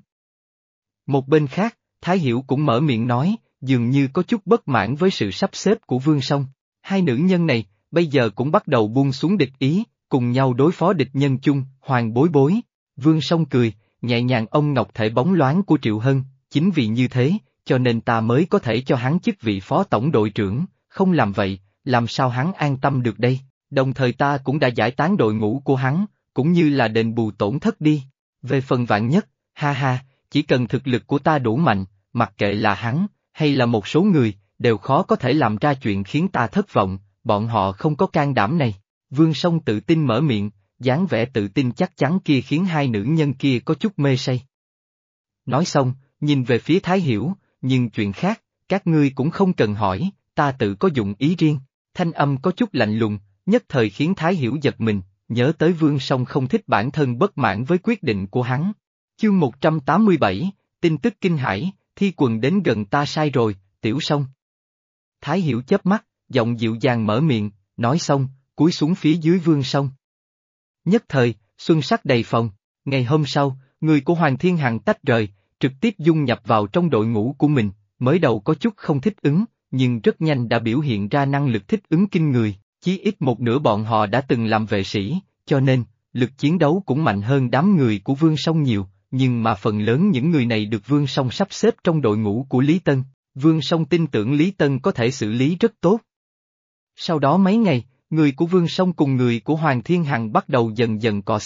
Một bên khác, Thái Hiểu cũng mở miệng nói, dường như có chút bất mãn với sự sắp xếp của Vương Song. Hai nữ nhân này, bây giờ cũng bắt đầu buông xuống địch ý, cùng nhau đối phó địch nhân chung, Hoàng Bối Bối. Vương Song cười, nhẹ nhàng ôm ngọc thể bóng loáng của Triệu Hân, chính vì như thế, cho nên ta mới có thể cho hắn chức vị phó tổng đội trưởng, không làm vậy, làm sao hắn an tâm được đây, đồng thời ta cũng đã giải tán đội ngũ của hắn, cũng như là đền bù tổn thất đi. Về phần vạn nhất, ha ha, chỉ cần thực lực của ta đủ mạnh, mặc kệ là hắn, hay là một số người, đều khó có thể làm ra chuyện khiến ta thất vọng, bọn họ không có can đảm này. Vương Song tự tin mở miệng, dáng vẻ tự tin chắc chắn kia khiến hai nữ nhân kia có chút mê say. Nói xong, nhìn về phía Thái Hiểu, nhưng chuyện khác, các ngươi cũng không cần hỏi, ta tự có dụng ý riêng, thanh âm có chút lạnh lùng, nhất thời khiến Thái Hiểu giật mình, nhớ tới Vương Song không thích bản thân bất mãn với quyết định của hắn. Chương một trăm tám mươi bảy, tin tức kinh hãi, Thi Quần đến gần ta sai rồi, Tiểu Song. Thái Hiểu chớp mắt, giọng dịu dàng mở miệng, nói xong, cúi xuống phía dưới Vương Song. Nhất thời, xuân sắc đầy phòng, ngày hôm sau, người của Hoàng Thiên Hằng tách rời, trực tiếp dung nhập vào trong đội ngũ của mình, mới đầu có chút không thích ứng, nhưng rất nhanh đã biểu hiện ra năng lực thích ứng kinh người, chí ít một nửa bọn họ đã từng làm vệ sĩ, cho nên, lực chiến đấu cũng mạnh hơn đám người của Vương Song nhiều, nhưng mà phần lớn những người này được Vương Song sắp xếp trong đội ngũ của Lý Tân, Vương Song tin tưởng Lý Tân có thể xử lý rất tốt. Sau đó mấy ngày, người của Vương Song cùng người của Hoàng Thiên Hằng bắt đầu dần dần cọ sát,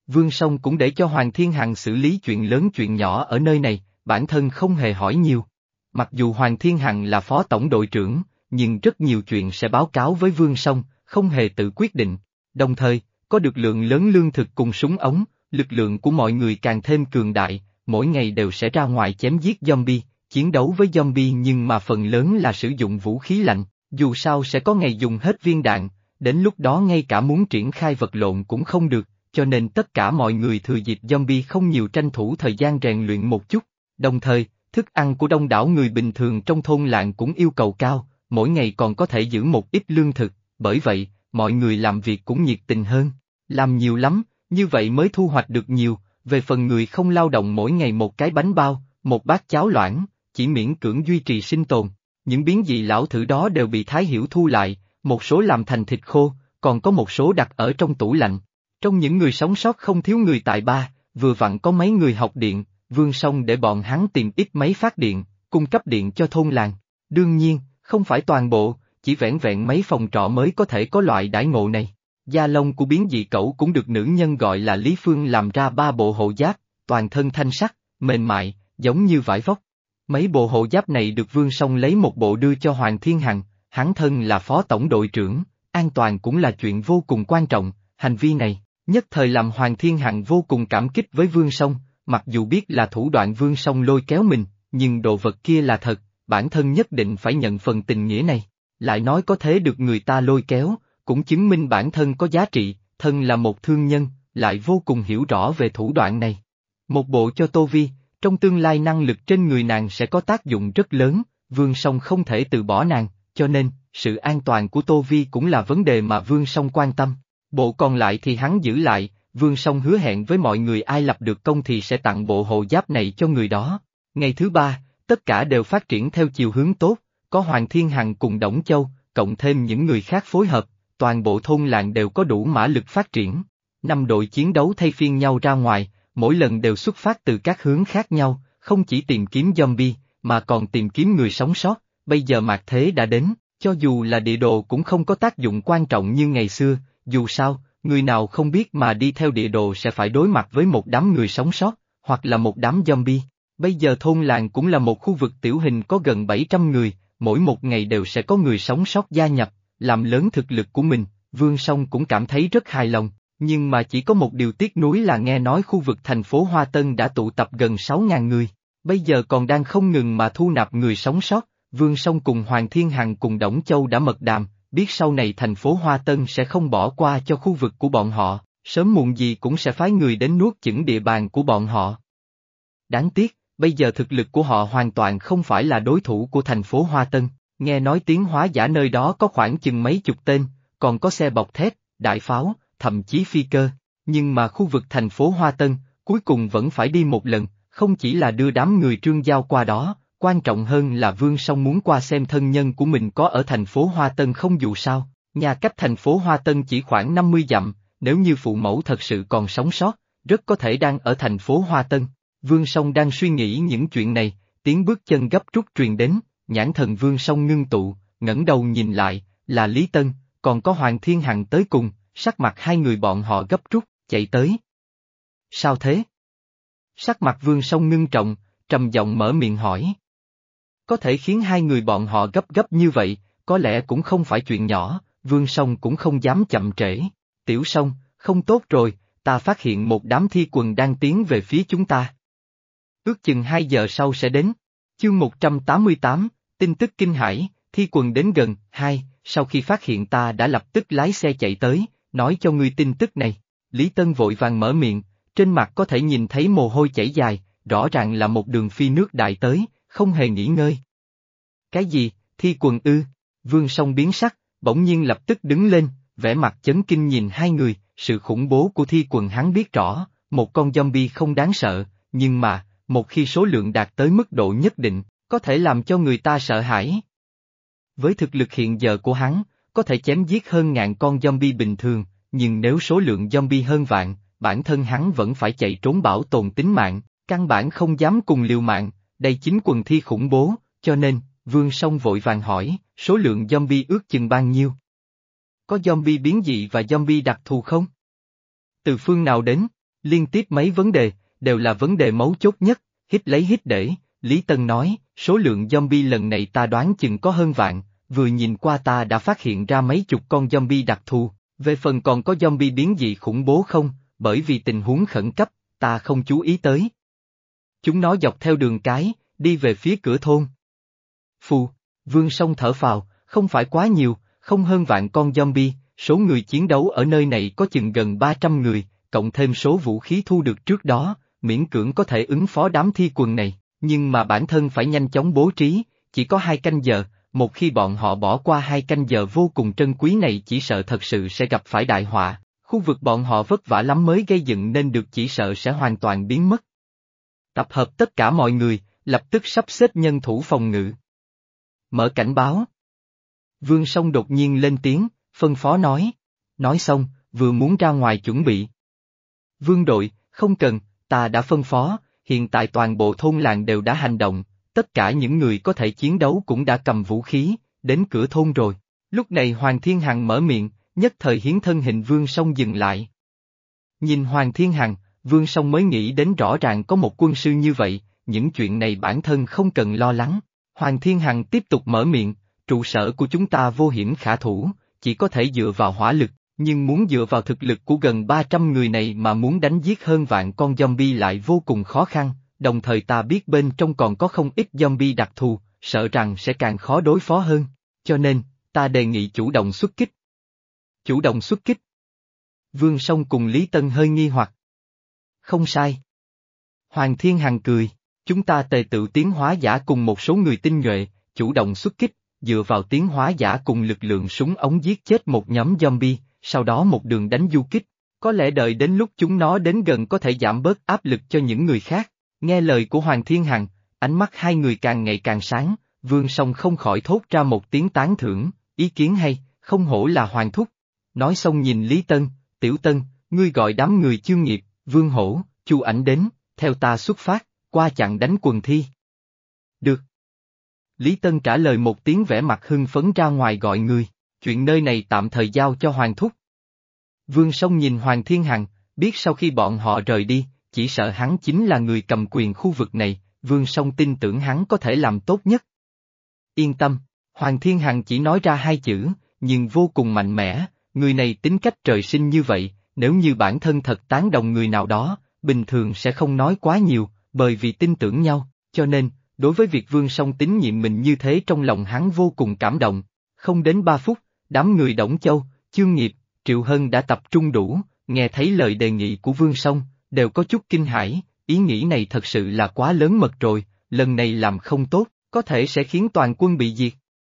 Vương Song cũng để cho Hoàng Thiên Hằng xử lý chuyện lớn chuyện nhỏ ở nơi này, bản thân không hề hỏi nhiều. Mặc dù Hoàng Thiên Hằng là phó tổng đội trưởng, nhưng rất nhiều chuyện sẽ báo cáo với Vương Song, không hề tự quyết định. Đồng thời, có được lượng lớn lương thực cùng súng ống, lực lượng của mọi người càng thêm cường đại, mỗi ngày đều sẽ ra ngoài chém giết zombie, chiến đấu với zombie nhưng mà phần lớn là sử dụng vũ khí lạnh, dù sao sẽ có ngày dùng hết viên đạn, đến lúc đó ngay cả muốn triển khai vật lộn cũng không được, cho nên tất cả mọi người thừa dịp zombie không nhiều tranh thủ thời gian rèn luyện một chút. Đồng thời, thức ăn của đông đảo người bình thường trong thôn làng cũng yêu cầu cao, mỗi ngày còn có thể giữ một ít lương thực, bởi vậy, mọi người làm việc cũng nhiệt tình hơn, làm nhiều lắm, như vậy mới thu hoạch được nhiều, về phần người không lao động mỗi ngày một cái bánh bao, một bát cháo loãng, chỉ miễn cưỡng duy trì sinh tồn. Những biến dị lão thử đó đều bị Thái Hiểu thu lại, một số làm thành thịt khô, còn có một số đặt ở trong tủ lạnh. Trong những người sống sót không thiếu người tại ba, vừa vặn có mấy người học điện, Vương Song để bọn hắn tìm ít máy phát điện, cung cấp điện cho thôn làng. Đương nhiên, không phải toàn bộ, chỉ vẻn vẹn mấy phòng trọ mới có thể có loại đãi ngộ này. Da lông của biến dị cẩu cũng được nữ nhân gọi là Lý Phương làm ra ba bộ hộ giáp, toàn thân thanh sắc, mềm mại, giống như vải vóc. Mấy bộ hộ giáp này được Vương Song lấy một bộ đưa cho Hoàng Thiên Hằng, hắn thân là phó tổng đội trưởng, an toàn cũng là chuyện vô cùng quan trọng, hành vi này, nhất thời làm Hoàng Thiên Hằng vô cùng cảm kích với Vương Song, mặc dù biết là thủ đoạn Vương Song lôi kéo mình, nhưng đồ vật kia là thật, bản thân nhất định phải nhận phần tình nghĩa này, lại nói có thế được người ta lôi kéo, cũng chứng minh bản thân có giá trị, thân là một thương nhân, lại vô cùng hiểu rõ về thủ đoạn này. Một bộ cho Tô Vi, trong tương lai năng lực trên người nàng sẽ có tác dụng rất lớn, Vương Song không thể từ bỏ nàng, cho nên, sự an toàn của Tô Vi cũng là vấn đề mà Vương Song quan tâm. Bộ còn lại thì hắn giữ lại, Vương Song hứa hẹn với mọi người ai lập được công thì sẽ tặng bộ hộ giáp này cho người đó. Ngày thứ ba, tất cả đều phát triển theo chiều hướng tốt, có Hoàng Thiên Hằng cùng Đổng Châu, cộng thêm những người khác phối hợp, toàn bộ thôn làng đều có đủ mã lực phát triển. Năm đội chiến đấu thay phiên nhau ra ngoài, mỗi lần đều xuất phát từ các hướng khác nhau, không chỉ tìm kiếm zombie, mà còn tìm kiếm người sống sót. Bây giờ mạt thế đã đến, cho dù là địa đồ cũng không có tác dụng quan trọng như ngày xưa, dù sao, người nào không biết mà đi theo địa đồ sẽ phải đối mặt với một đám người sống sót, hoặc là một đám zombie. Bây giờ thôn làng cũng là một khu vực tiểu hình có gần bảy trăm người, mỗi một ngày đều sẽ có người sống sót gia nhập, làm lớn thực lực của mình, Vương Song cũng cảm thấy rất hài lòng, nhưng mà chỉ có một điều tiếc nuối là nghe nói khu vực thành phố Hoa Tân đã tụ tập gần sáu nghìn người, bây giờ còn đang không ngừng mà thu nạp người sống sót. Vương Song cùng Hoàng Thiên Hằng cùng Đổng Châu đã mật đàm, biết sau này thành phố Hoa Tân sẽ không bỏ qua cho khu vực của bọn họ, sớm muộn gì cũng sẽ phái người đến nuốt chửng địa bàn của bọn họ. Đáng tiếc, bây giờ thực lực của họ hoàn toàn không phải là đối thủ của thành phố Hoa Tân, nghe nói tiến hóa giả nơi đó có khoảng chừng mấy chục tên, còn có xe bọc thép, đại pháo, thậm chí phi cơ, nhưng mà khu vực thành phố Hoa Tân, cuối cùng vẫn phải đi một lần, không chỉ là đưa đám người Trương Giao qua đó. Quan trọng hơn là Vương Song muốn qua xem thân nhân của mình có ở thành phố Hoa Tân không, dù sao, nhà cách thành phố Hoa Tân chỉ khoảng năm mươi dặm, nếu như phụ mẫu thật sự còn sống sót, rất có thể đang ở thành phố Hoa Tân. Vương Song đang suy nghĩ những chuyện này, tiếng bước chân gấp rút truyền đến, nhãn thần Vương Song ngưng tụ, ngẩng đầu nhìn lại, là Lý Tân, còn có Hoàng Thiên Hằng tới cùng, sắc mặt hai người bọn họ gấp rút, chạy tới. Sao thế? Sắc mặt Vương Song ngưng trọng, trầm giọng mở miệng hỏi. Có thể khiến hai người bọn họ gấp gấp như vậy, có lẽ cũng không phải chuyện nhỏ, Vương Song cũng không dám chậm trễ. Tiểu Song, không tốt rồi, ta phát hiện một đám thi quần đang tiến về phía chúng ta. Ước chừng hai giờ sau sẽ đến. Chương một trăm tám mươi tám, tin tức kinh hãi, thi quần đến gần, hai, sau khi phát hiện ta đã lập tức lái xe chạy tới, nói cho ngươi tin tức này. Lý Tân vội vàng mở miệng, trên mặt có thể nhìn thấy mồ hôi chảy dài, rõ ràng là một đường phi nước đại tới, không hề nghỉ ngơi. Cái gì, thi quần ư? Vương Song biến sắc, bỗng nhiên lập tức đứng lên, vẻ mặt chấn kinh nhìn hai người, sự khủng bố của thi quần hắn biết rõ, một con zombie không đáng sợ, nhưng mà, một khi số lượng đạt tới mức độ nhất định, có thể làm cho người ta sợ hãi. Với thực lực hiện giờ của hắn, có thể chém giết hơn ngàn con zombie bình thường, nhưng nếu số lượng zombie hơn vạn, bản thân hắn vẫn phải chạy trốn bảo tồn tính mạng, căn bản không dám cùng liều mạng, đây chính quần thi khủng bố, cho nên, Vương Song vội vàng hỏi, số lượng zombie ước chừng bao nhiêu? Có zombie biến dị và zombie đặc thù không? Từ phương nào đến? Liên tiếp mấy vấn đề, đều là vấn đề mấu chốt nhất, hít lấy hít để, Lý Tân nói, số lượng zombie lần này ta đoán chừng có hơn vạn, vừa nhìn qua ta đã phát hiện ra mấy chục con zombie đặc thù, về phần còn có zombie biến dị khủng bố không, bởi vì tình huống khẩn cấp, ta không chú ý tới. Chúng nó dọc theo đường cái, đi về phía cửa thôn. Phù, Vương Song thở phào, không phải quá nhiều, không hơn vạn con zombie, số người chiến đấu ở nơi này có chừng gần ba trăm người, cộng thêm số vũ khí thu được trước đó, miễn cưỡng có thể ứng phó đám thi quần này, nhưng mà bản thân phải nhanh chóng bố trí, chỉ có hai canh giờ, một khi bọn họ bỏ qua hai canh giờ vô cùng trân quý này chỉ sợ thật sự sẽ gặp phải đại họa, khu vực bọn họ vất vả lắm mới gây dựng nên được chỉ sợ sẽ hoàn toàn biến mất. Tập hợp tất cả mọi người, lập tức sắp xếp nhân thủ phòng ngự. Mở cảnh báo. Vương Song đột nhiên lên tiếng, phân phó nói. Nói xong, vừa muốn ra ngoài chuẩn bị. Vương đội, không cần, ta đã phân phó, hiện tại toàn bộ thôn làng đều đã hành động, tất cả những người có thể chiến đấu cũng đã cầm vũ khí, đến cửa thôn rồi. Lúc này Hoàng Thiên Hằng mở miệng, nhất thời hiến thân hình Vương Song dừng lại. Nhìn Hoàng Thiên Hằng, Vương Song mới nghĩ đến rõ ràng có một quân sư như vậy, những chuyện này bản thân không cần lo lắng. Hoàng Thiên Hằng tiếp tục mở miệng, trụ sở của chúng ta vô hiểm khả thủ, chỉ có thể dựa vào hỏa lực, nhưng muốn dựa vào thực lực của gần ba trăm người này mà muốn đánh giết hơn vạn con zombie lại vô cùng khó khăn, đồng thời ta biết bên trong còn có không ít zombie đặc thù, sợ rằng sẽ càng khó đối phó hơn, cho nên, ta đề nghị chủ động xuất kích. Chủ động xuất kích. Vương Song cùng Lý Tân hơi nghi hoặc. Không sai. Hoàng Thiên Hằng cười, chúng ta tề tự tiến hóa giả cùng một số người tinh nhuệ, chủ động xuất kích, dựa vào tiến hóa giả cùng lực lượng súng ống giết chết một nhóm zombie, sau đó một đường đánh du kích, có lẽ đợi đến lúc chúng nó đến gần có thể giảm bớt áp lực cho những người khác. Nghe lời của Hoàng Thiên Hằng, ánh mắt hai người càng ngày càng sáng, Vương Song không khỏi thốt ra một tiếng tán thưởng, ý kiến hay, không hổ là Hoàng Thúc. Nói xong nhìn Lý Tân, Tiểu Tân, ngươi gọi đám người Chương Nghiệp, Vương Hổ, Chu Ảnh đến, theo ta xuất phát, qua chặn đánh quần thi. Được. Lý Tân trả lời một tiếng vẻ mặt hưng phấn ra ngoài gọi người, chuyện nơi này tạm thời giao cho Hoàng Thúc. Vương Song nhìn Hoàng Thiên Hằng, biết sau khi bọn họ rời đi, chỉ sợ hắn chính là người cầm quyền khu vực này, Vương Song tin tưởng hắn có thể làm tốt nhất. Yên tâm, Hoàng Thiên Hằng chỉ nói ra hai chữ, nhưng vô cùng mạnh mẽ, người này tính cách trời sinh như vậy, nếu như bản thân thật tán đồng người nào đó, bình thường sẽ không nói quá nhiều, bởi vì tin tưởng nhau, cho nên, đối với việc Vương Song tín nhiệm mình như thế trong lòng hắn vô cùng cảm động. Không đến ba phút, đám người Đổng Châu, Chương Nghiệp, Triệu Hân đã tập trung đủ, nghe thấy lời đề nghị của Vương Song, đều có chút kinh hãi, ý nghĩ này thật sự là quá lớn mật rồi, lần này làm không tốt, có thể sẽ khiến toàn quân bị diệt.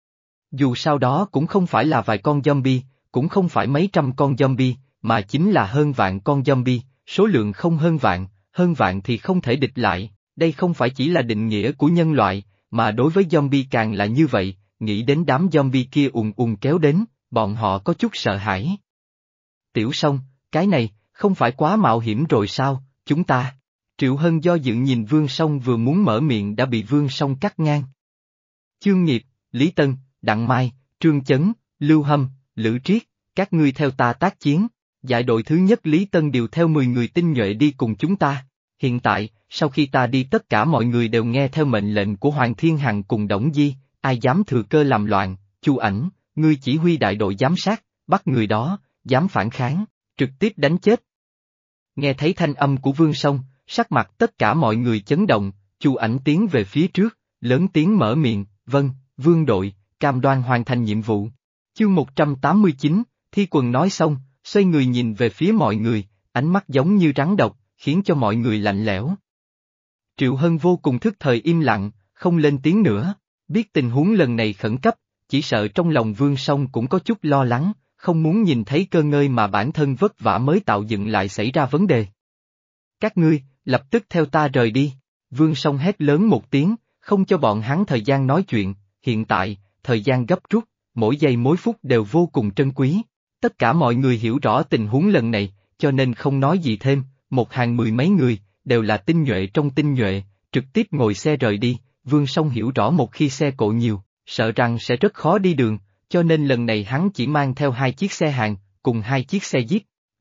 Dù sao đó cũng không phải là vài con zombie, cũng không phải mấy trăm con zombie, mà chính là hơn vạn con zombie, số lượng không hơn vạn, hơn vạn thì không thể địch lại, đây không phải chỉ là định nghĩa của nhân loại, mà đối với zombie càng là như vậy, nghĩ đến đám zombie kia ùn ùn kéo đến, bọn họ có chút sợ hãi. Tiểu Song, cái này, không phải quá mạo hiểm rồi sao, chúng ta. Triệu Hân do dự nhìn Vương Song vừa muốn mở miệng đã bị Vương Song cắt ngang. Chương Nghiệp, Lý Tân, Đặng Mai, Trương Chấn, Lưu Hâm, Lữ Triết, các ngươi theo ta tác chiến. Đại đội thứ nhất Lý Tân điều theo mười người tinh nhuệ đi cùng chúng ta. Hiện tại, sau khi ta đi tất cả mọi người đều nghe theo mệnh lệnh của Hoàng Thiên Hằng cùng Đổng Di, ai dám thừa cơ làm loạn, Chu Ảnh, ngươi chỉ huy đại đội giám sát, bắt người đó, dám phản kháng, trực tiếp đánh chết. Nghe thấy thanh âm của Vương Song, sắc mặt tất cả mọi người chấn động, Chu Ảnh tiến về phía trước, lớn tiếng mở miệng, vâng, Vương đội, cam đoan hoàn thành nhiệm vụ. Chương một trăm tám mươi chín, Thi Quần nói xong, xoay người nhìn về phía mọi người, ánh mắt giống như rắn độc, khiến cho mọi người lạnh lẽo. Triệu Hân vô cùng thức thời im lặng, không lên tiếng nữa, biết tình huống lần này khẩn cấp, chỉ sợ trong lòng Vương Song cũng có chút lo lắng, không muốn nhìn thấy cơ ngơi mà bản thân vất vả mới tạo dựng lại xảy ra vấn đề. Các ngươi, lập tức theo ta rời đi, Vương Song hét lớn một tiếng, không cho bọn hắn thời gian nói chuyện, hiện tại, thời gian gấp rút, mỗi giây mỗi phút đều vô cùng trân quý. Tất cả mọi người hiểu rõ tình huống lần này, cho nên không nói gì thêm, một hàng mười mấy người, đều là tinh nhuệ trong tinh nhuệ, trực tiếp ngồi xe rời đi, Vương Song hiểu rõ một khi xe cộ nhiều, sợ rằng sẽ rất khó đi đường, cho nên lần này hắn chỉ mang theo hai chiếc xe hàng, cùng hai chiếc xe jeep.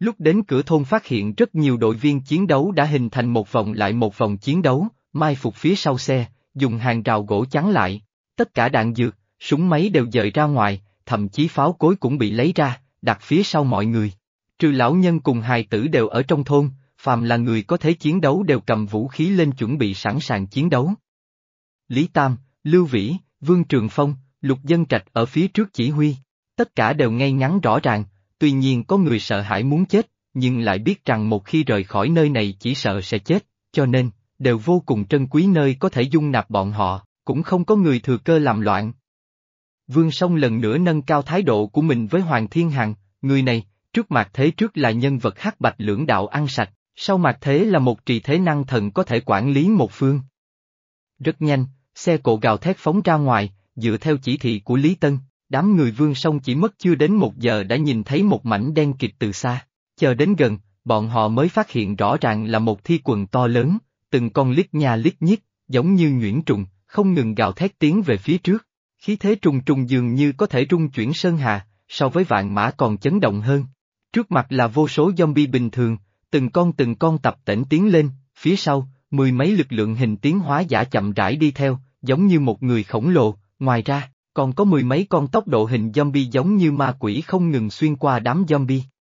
Lúc đến cửa thôn phát hiện rất nhiều đội viên chiến đấu đã hình thành một vòng lại một vòng chiến đấu, mai phục phía sau xe, dùng hàng rào gỗ chắn lại. Tất cả đạn dược, súng máy đều dời ra ngoài, thậm chí pháo cối cũng bị lấy ra, đặt phía sau mọi người. Trừ lão nhân cùng hài tử đều ở trong thôn, phàm là người có thể chiến đấu đều cầm vũ khí lên chuẩn bị sẵn sàng chiến đấu. Lý Tam, Lưu Vĩ, Vương Trường Phong, Lục Dân Trạch ở phía trước chỉ huy, tất cả đều ngay ngắn rõ ràng, tuy nhiên có người sợ hãi muốn chết, nhưng lại biết rằng một khi rời khỏi nơi này chỉ sợ sẽ chết, cho nên, đều vô cùng trân quý nơi có thể dung nạp bọn họ, cũng không có người thừa cơ làm loạn. Vương Song lần nữa nâng cao thái độ của mình với Hoàng Thiên Hằng, người này, trước mặt thế trước là nhân vật hắc bạch lưỡng đạo ăn sạch, sau mặt thế là một trì thế năng thần có thể quản lý một phương. Rất nhanh, xe cộ gào thét phóng ra ngoài, dựa theo chỉ thị của Lý Tân, đám người Vương Song chỉ mất chưa đến một giờ đã nhìn thấy một mảnh đen kịt từ xa, chờ đến gần, bọn họ mới phát hiện rõ ràng là một thi quần to lớn, từng con lít nha lít nhít, giống như nhuyễn trùng, không ngừng gào thét tiến về phía trước, khí thế trùng trùng dường như có thể rung chuyển sơn hà, so với vạn mã còn chấn động hơn. Trước mặt là vô số zombie bình thường, từng con từng con tập tễnh tiến lên, phía sau, mười mấy lực lượng hình tiến hóa giả chậm rãi đi theo, giống như một người khổng lồ, ngoài ra, còn có mười mấy con tốc độ hình zombie giống như ma quỷ không ngừng xuyên qua đám zombie.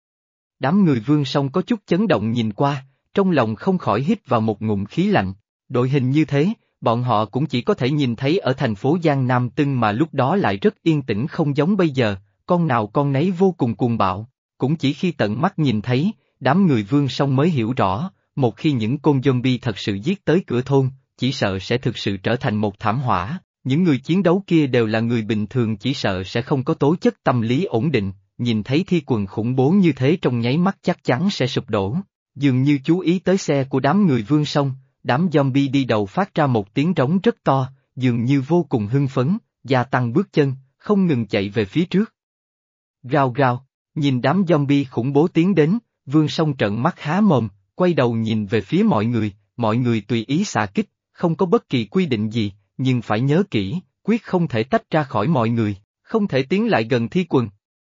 Đám người Vương Song có chút chấn động nhìn qua, trong lòng không khỏi hít vào một ngụm khí lạnh, đội hình như thế, bọn họ cũng chỉ có thể nhìn thấy ở thành phố Giang Nam Tưng mà lúc đó lại rất yên tĩnh không giống bây giờ, con nào con nấy vô cùng cuồng bạo, cũng chỉ khi tận mắt nhìn thấy, đám người Vương Song mới hiểu rõ, một khi những con zombie thật sự giết tới cửa thôn, chỉ sợ sẽ thực sự trở thành một thảm họa, những người chiến đấu kia đều là người bình thường chỉ sợ sẽ không có tố chất tâm lý ổn định, nhìn thấy thi quần khủng bố như thế trong nháy mắt chắc chắn sẽ sụp đổ, dường như chú ý tới xe của đám người Vương Song, đám zombie đi đầu phát ra một tiếng trống rất to, dường như vô cùng hưng phấn, gia tăng bước chân, không ngừng chạy về phía trước. Rào rào, nhìn đám zombie khủng bố tiến đến, Vương Song trợn mắt há mồm, quay đầu nhìn về phía mọi người, mọi người tùy ý xạ kích, không có bất kỳ quy định gì, nhưng phải nhớ kỹ, quyết không thể tách ra khỏi mọi người, không thể tiến lại gần thi quần.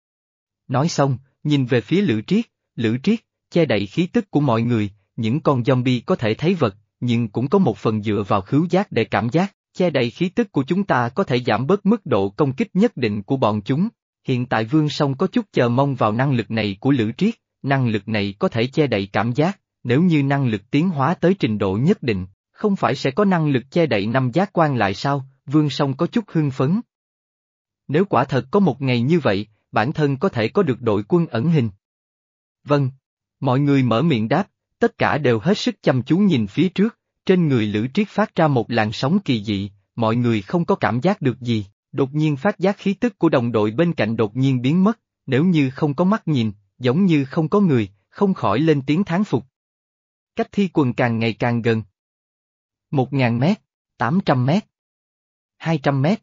Nói xong, nhìn về phía Lữ Triết, Lữ Triết, che đậy khí tức của mọi người, những con zombie có thể thấy vật, nhưng cũng có một phần dựa vào khứu giác để cảm giác, che đậy khí tức của chúng ta có thể giảm bớt mức độ công kích nhất định của bọn chúng. Hiện tại Vương Song có chút chờ mong vào năng lực này của Lữ Triết, năng lực này có thể che đậy cảm giác, nếu như năng lực tiến hóa tới trình độ nhất định, không phải sẽ có năng lực che đậy năm giác quan lại sao, Vương Song có chút hưng phấn. Nếu quả thật có một ngày như vậy, bản thân có thể có được đội quân ẩn hình. Vâng. Mọi người mở miệng đáp, tất cả đều hết sức chăm chú nhìn phía trước, trên người Lữ Triết phát ra một làn sóng kỳ dị, mọi người không có cảm giác được gì, đột nhiên phát giác khí tức của đồng đội bên cạnh đột nhiên biến mất, nếu như không có mắt nhìn, giống như không có người, không khỏi lên tiếng thán phục. Cách thi quần càng ngày càng gần. Một ngàn mét, tám trăm mét, hai trăm mét,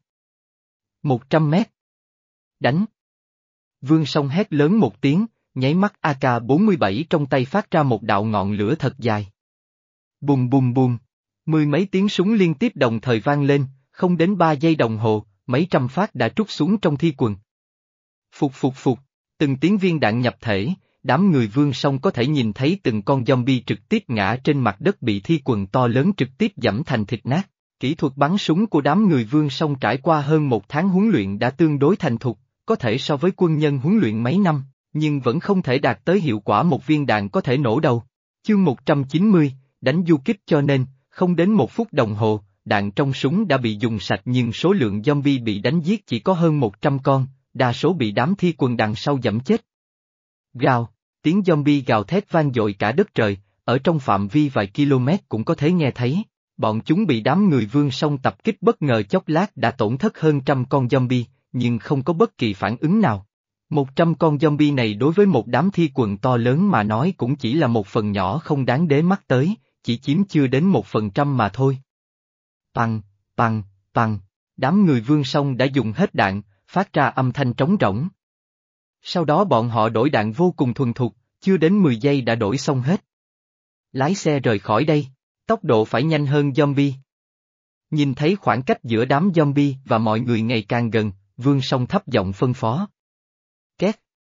một trăm mét. Đánh! Vương Song hét lớn một tiếng, nháy mắt A K bốn mươi bảy trong tay phát ra một đạo ngọn lửa thật dài. Bùm bùm bùm, mười mấy tiếng súng liên tiếp đồng thời vang lên, không đến ba giây đồng hồ, mấy trăm phát đã trút xuống trong thi quần. Phục phục phục, từng tiếng viên đạn nhập thể, đám người Vương Song có thể nhìn thấy từng con zombie trực tiếp ngã trên mặt đất bị thi quần to lớn trực tiếp giẫm thành thịt nát. Kỹ thuật bắn súng của đám người Vương Song trải qua hơn một tháng huấn luyện đã tương đối thành thục, có thể so với quân nhân huấn luyện mấy năm, nhưng vẫn không thể đạt tới hiệu quả một viên đạn có thể nổ đầu. Chương một trăm chín mươi, đánh du kích cho nên, không đến một phút đồng hồ, đạn trong súng đã bị dùng sạch nhưng số lượng zombie bị đánh giết chỉ có hơn một trăm con, đa số bị đám thi quần đằng sau giẫm chết. Gào, tiếng zombie gào thét vang dội cả đất trời, ở trong phạm vi vài km cũng có thể nghe thấy. Bọn chúng bị đám người Vương Song tập kích bất ngờ chốc lát đã tổn thất hơn trăm con zombie, nhưng không có bất kỳ phản ứng nào. Một trăm con zombie này đối với một đám thi quần to lớn mà nói cũng chỉ là một phần nhỏ không đáng để mắt tới, chỉ chiếm chưa đến một phần trăm mà thôi. Pằng, pằng, pằng, đám người Vương Song đã dùng hết đạn, phát ra âm thanh trống rỗng. Sau đó bọn họ đổi đạn vô cùng thuần thục, chưa đến mười giây đã đổi xong hết. Lái xe rời khỏi đây. Tốc độ phải nhanh hơn zombie. Nhìn thấy khoảng cách giữa đám zombie và mọi người ngày càng gần, Vương Song thấp giọng phân phó. Két,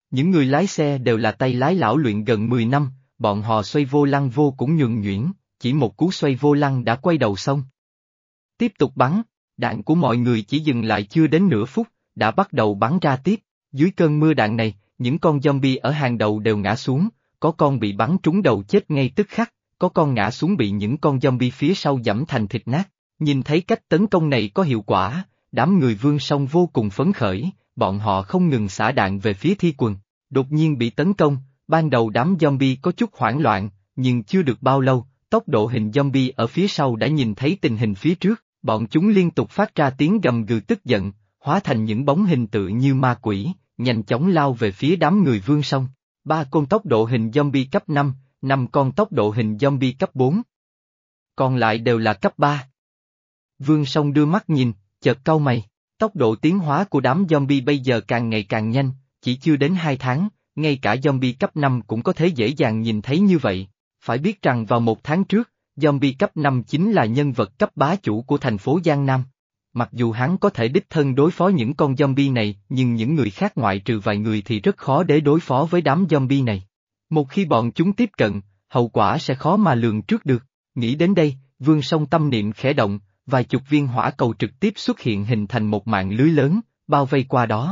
Những người lái xe đều là tay lái lão luyện gần mười năm, bọn họ xoay vô lăng vô cũng nhuần nhuyễn, chỉ một cú xoay vô lăng đã quay đầu xong. Tiếp tục bắn, đạn của mọi người chỉ dừng lại chưa đến nửa phút, đã bắt đầu bắn ra tiếp. Dưới cơn mưa đạn này, những con zombie ở hàng đầu đều ngã xuống, có con bị bắn trúng đầu chết ngay tức khắc, có con ngã xuống bị những con zombie phía sau giẫm thành thịt nát. Nhìn thấy cách tấn công này có hiệu quả, đám người Vương Song vô cùng phấn khởi, bọn họ không ngừng xả đạn về phía Thi Quần. Đột nhiên bị tấn công, ban đầu đám zombie có chút hoảng loạn, nhưng chưa được bao lâu, tốc độ hình zombie ở phía sau đã nhìn thấy tình hình phía trước, bọn chúng liên tục phát ra tiếng gầm gừ tức giận, hóa thành những bóng hình tự như ma quỷ, nhanh chóng lao về phía đám người Vương Song. Ba con tốc độ hình zombie cấp năm, năm con tốc độ hình zombie cấp bốn. Còn lại đều là cấp ba. Vương Song đưa mắt nhìn, chợt cau mày, tốc độ tiến hóa của đám zombie bây giờ càng ngày càng nhanh, chỉ chưa đến hai tháng, ngay cả zombie cấp năm cũng có thể dễ dàng nhìn thấy như vậy. Phải biết rằng vào một tháng trước, zombie cấp năm chính là nhân vật cấp bá chủ của thành phố Giang Nam. Mặc dù hắn có thể đích thân đối phó những con zombie này, nhưng những người khác ngoại trừ vài người thì rất khó để đối phó với đám zombie này. Một khi bọn chúng tiếp cận, hậu quả sẽ khó mà lường trước được. Nghĩ đến đây, Vương Song tâm niệm khẽ động, vài chục viên hỏa cầu trực tiếp xuất hiện hình thành một mạng lưới lớn, bao vây qua đó.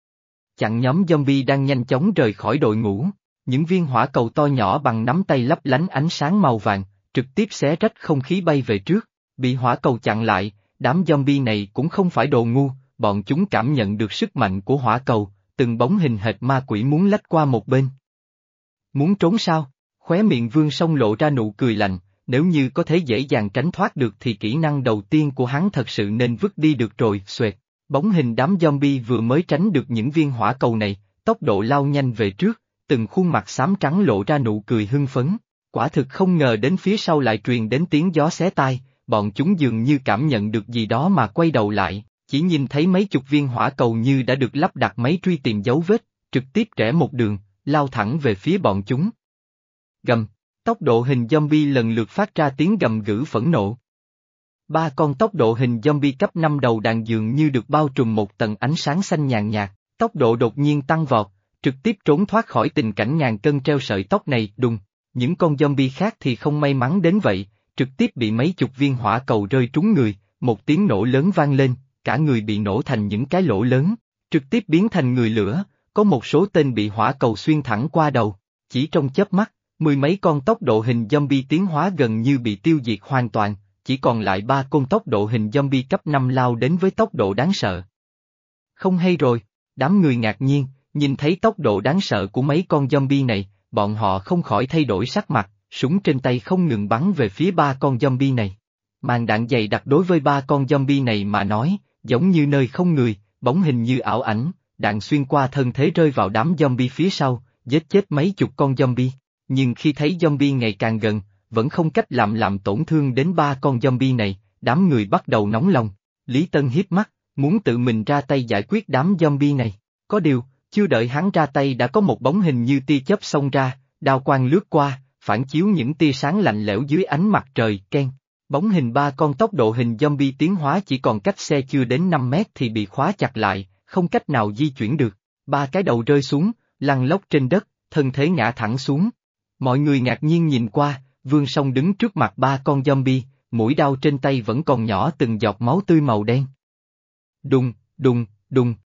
Chặn nhóm zombie đang nhanh chóng rời khỏi đội ngũ, những viên hỏa cầu to nhỏ bằng nắm tay lấp lánh ánh sáng màu vàng, trực tiếp xé rách không khí bay về trước, bị hỏa cầu chặn lại, đám zombie này cũng không phải đồ ngu, bọn chúng cảm nhận được sức mạnh của hỏa cầu, từng bóng hình hệt ma quỷ muốn lách qua một bên. Muốn trốn sao? Khóe miệng Vương Song lộ ra nụ cười lạnh, nếu như có thể dễ dàng tránh thoát được thì kỹ năng đầu tiên của hắn thật sự nên vứt đi được rồi, xoẹt. Bóng hình đám zombie vừa mới tránh được những viên hỏa cầu này, tốc độ lao nhanh về trước, từng khuôn mặt xám trắng lộ ra nụ cười hưng phấn. Quả thực không ngờ đến phía sau lại truyền đến tiếng gió xé tai, bọn chúng dường như cảm nhận được gì đó mà quay đầu lại, chỉ nhìn thấy mấy chục viên hỏa cầu như đã được lắp đặt máy truy tìm dấu vết, trực tiếp rẽ một đường, lao thẳng về phía bọn chúng. Gầm, tốc độ hình zombie lần lượt phát ra tiếng gầm gừ phẫn nộ. Ba con tốc độ hình zombie cấp năm đầu đàn dường như được bao trùm một tầng ánh sáng xanh nhàn nhạt, tốc độ đột nhiên tăng vọt, trực tiếp trốn thoát khỏi tình cảnh ngàn cân treo sợi tóc này, đùng. Những con zombie khác thì không may mắn đến vậy, trực tiếp bị mấy chục viên hỏa cầu rơi trúng người, một tiếng nổ lớn vang lên, cả người bị nổ thành những cái lỗ lớn, trực tiếp biến thành người lửa, có một số tên bị hỏa cầu xuyên thẳng qua đầu. Chỉ trong chớp mắt, mười mấy con tốc độ hình zombie tiến hóa gần như bị tiêu diệt hoàn toàn, chỉ còn lại ba con tốc độ hình zombie cấp năm lao đến với tốc độ đáng sợ. Không hay rồi, đám người ngạc nhiên, nhìn thấy tốc độ đáng sợ của mấy con zombie này, bọn họ không khỏi thay đổi sắc mặt, súng trên tay không ngừng bắn về phía ba con zombie này. Màn đạn dày đặc đối với ba con zombie này mà nói, giống như nơi không người, bóng hình như ảo ảnh, đạn xuyên qua thân thế rơi vào đám zombie phía sau, giết chết mấy chục con zombie. Nhưng khi thấy zombie ngày càng gần, vẫn không cách làm làm tổn thương đến ba con zombie này, đám người bắt đầu nóng lòng. Lý Tân híp mắt, muốn tự mình ra tay giải quyết đám zombie này. Có điều, chưa đợi hắn ra tay đã có một bóng hình như tia chớp xông ra, đao quang lướt qua, phản chiếu những tia sáng lạnh lẽo dưới ánh mặt trời, keng. Bóng hình ba con tốc độ hình zombie tiến hóa chỉ còn cách xe chưa đến năm mét thì bị khóa chặt lại, không cách nào di chuyển được. Ba cái đầu rơi xuống, lăn lóc trên đất, thân thế ngã thẳng xuống. Mọi người ngạc nhiên nhìn qua, Vương Song đứng trước mặt ba con zombie, mũi đao trên tay vẫn còn nhỏ từng giọt máu tươi màu đen. Đùng, đùng, đùng,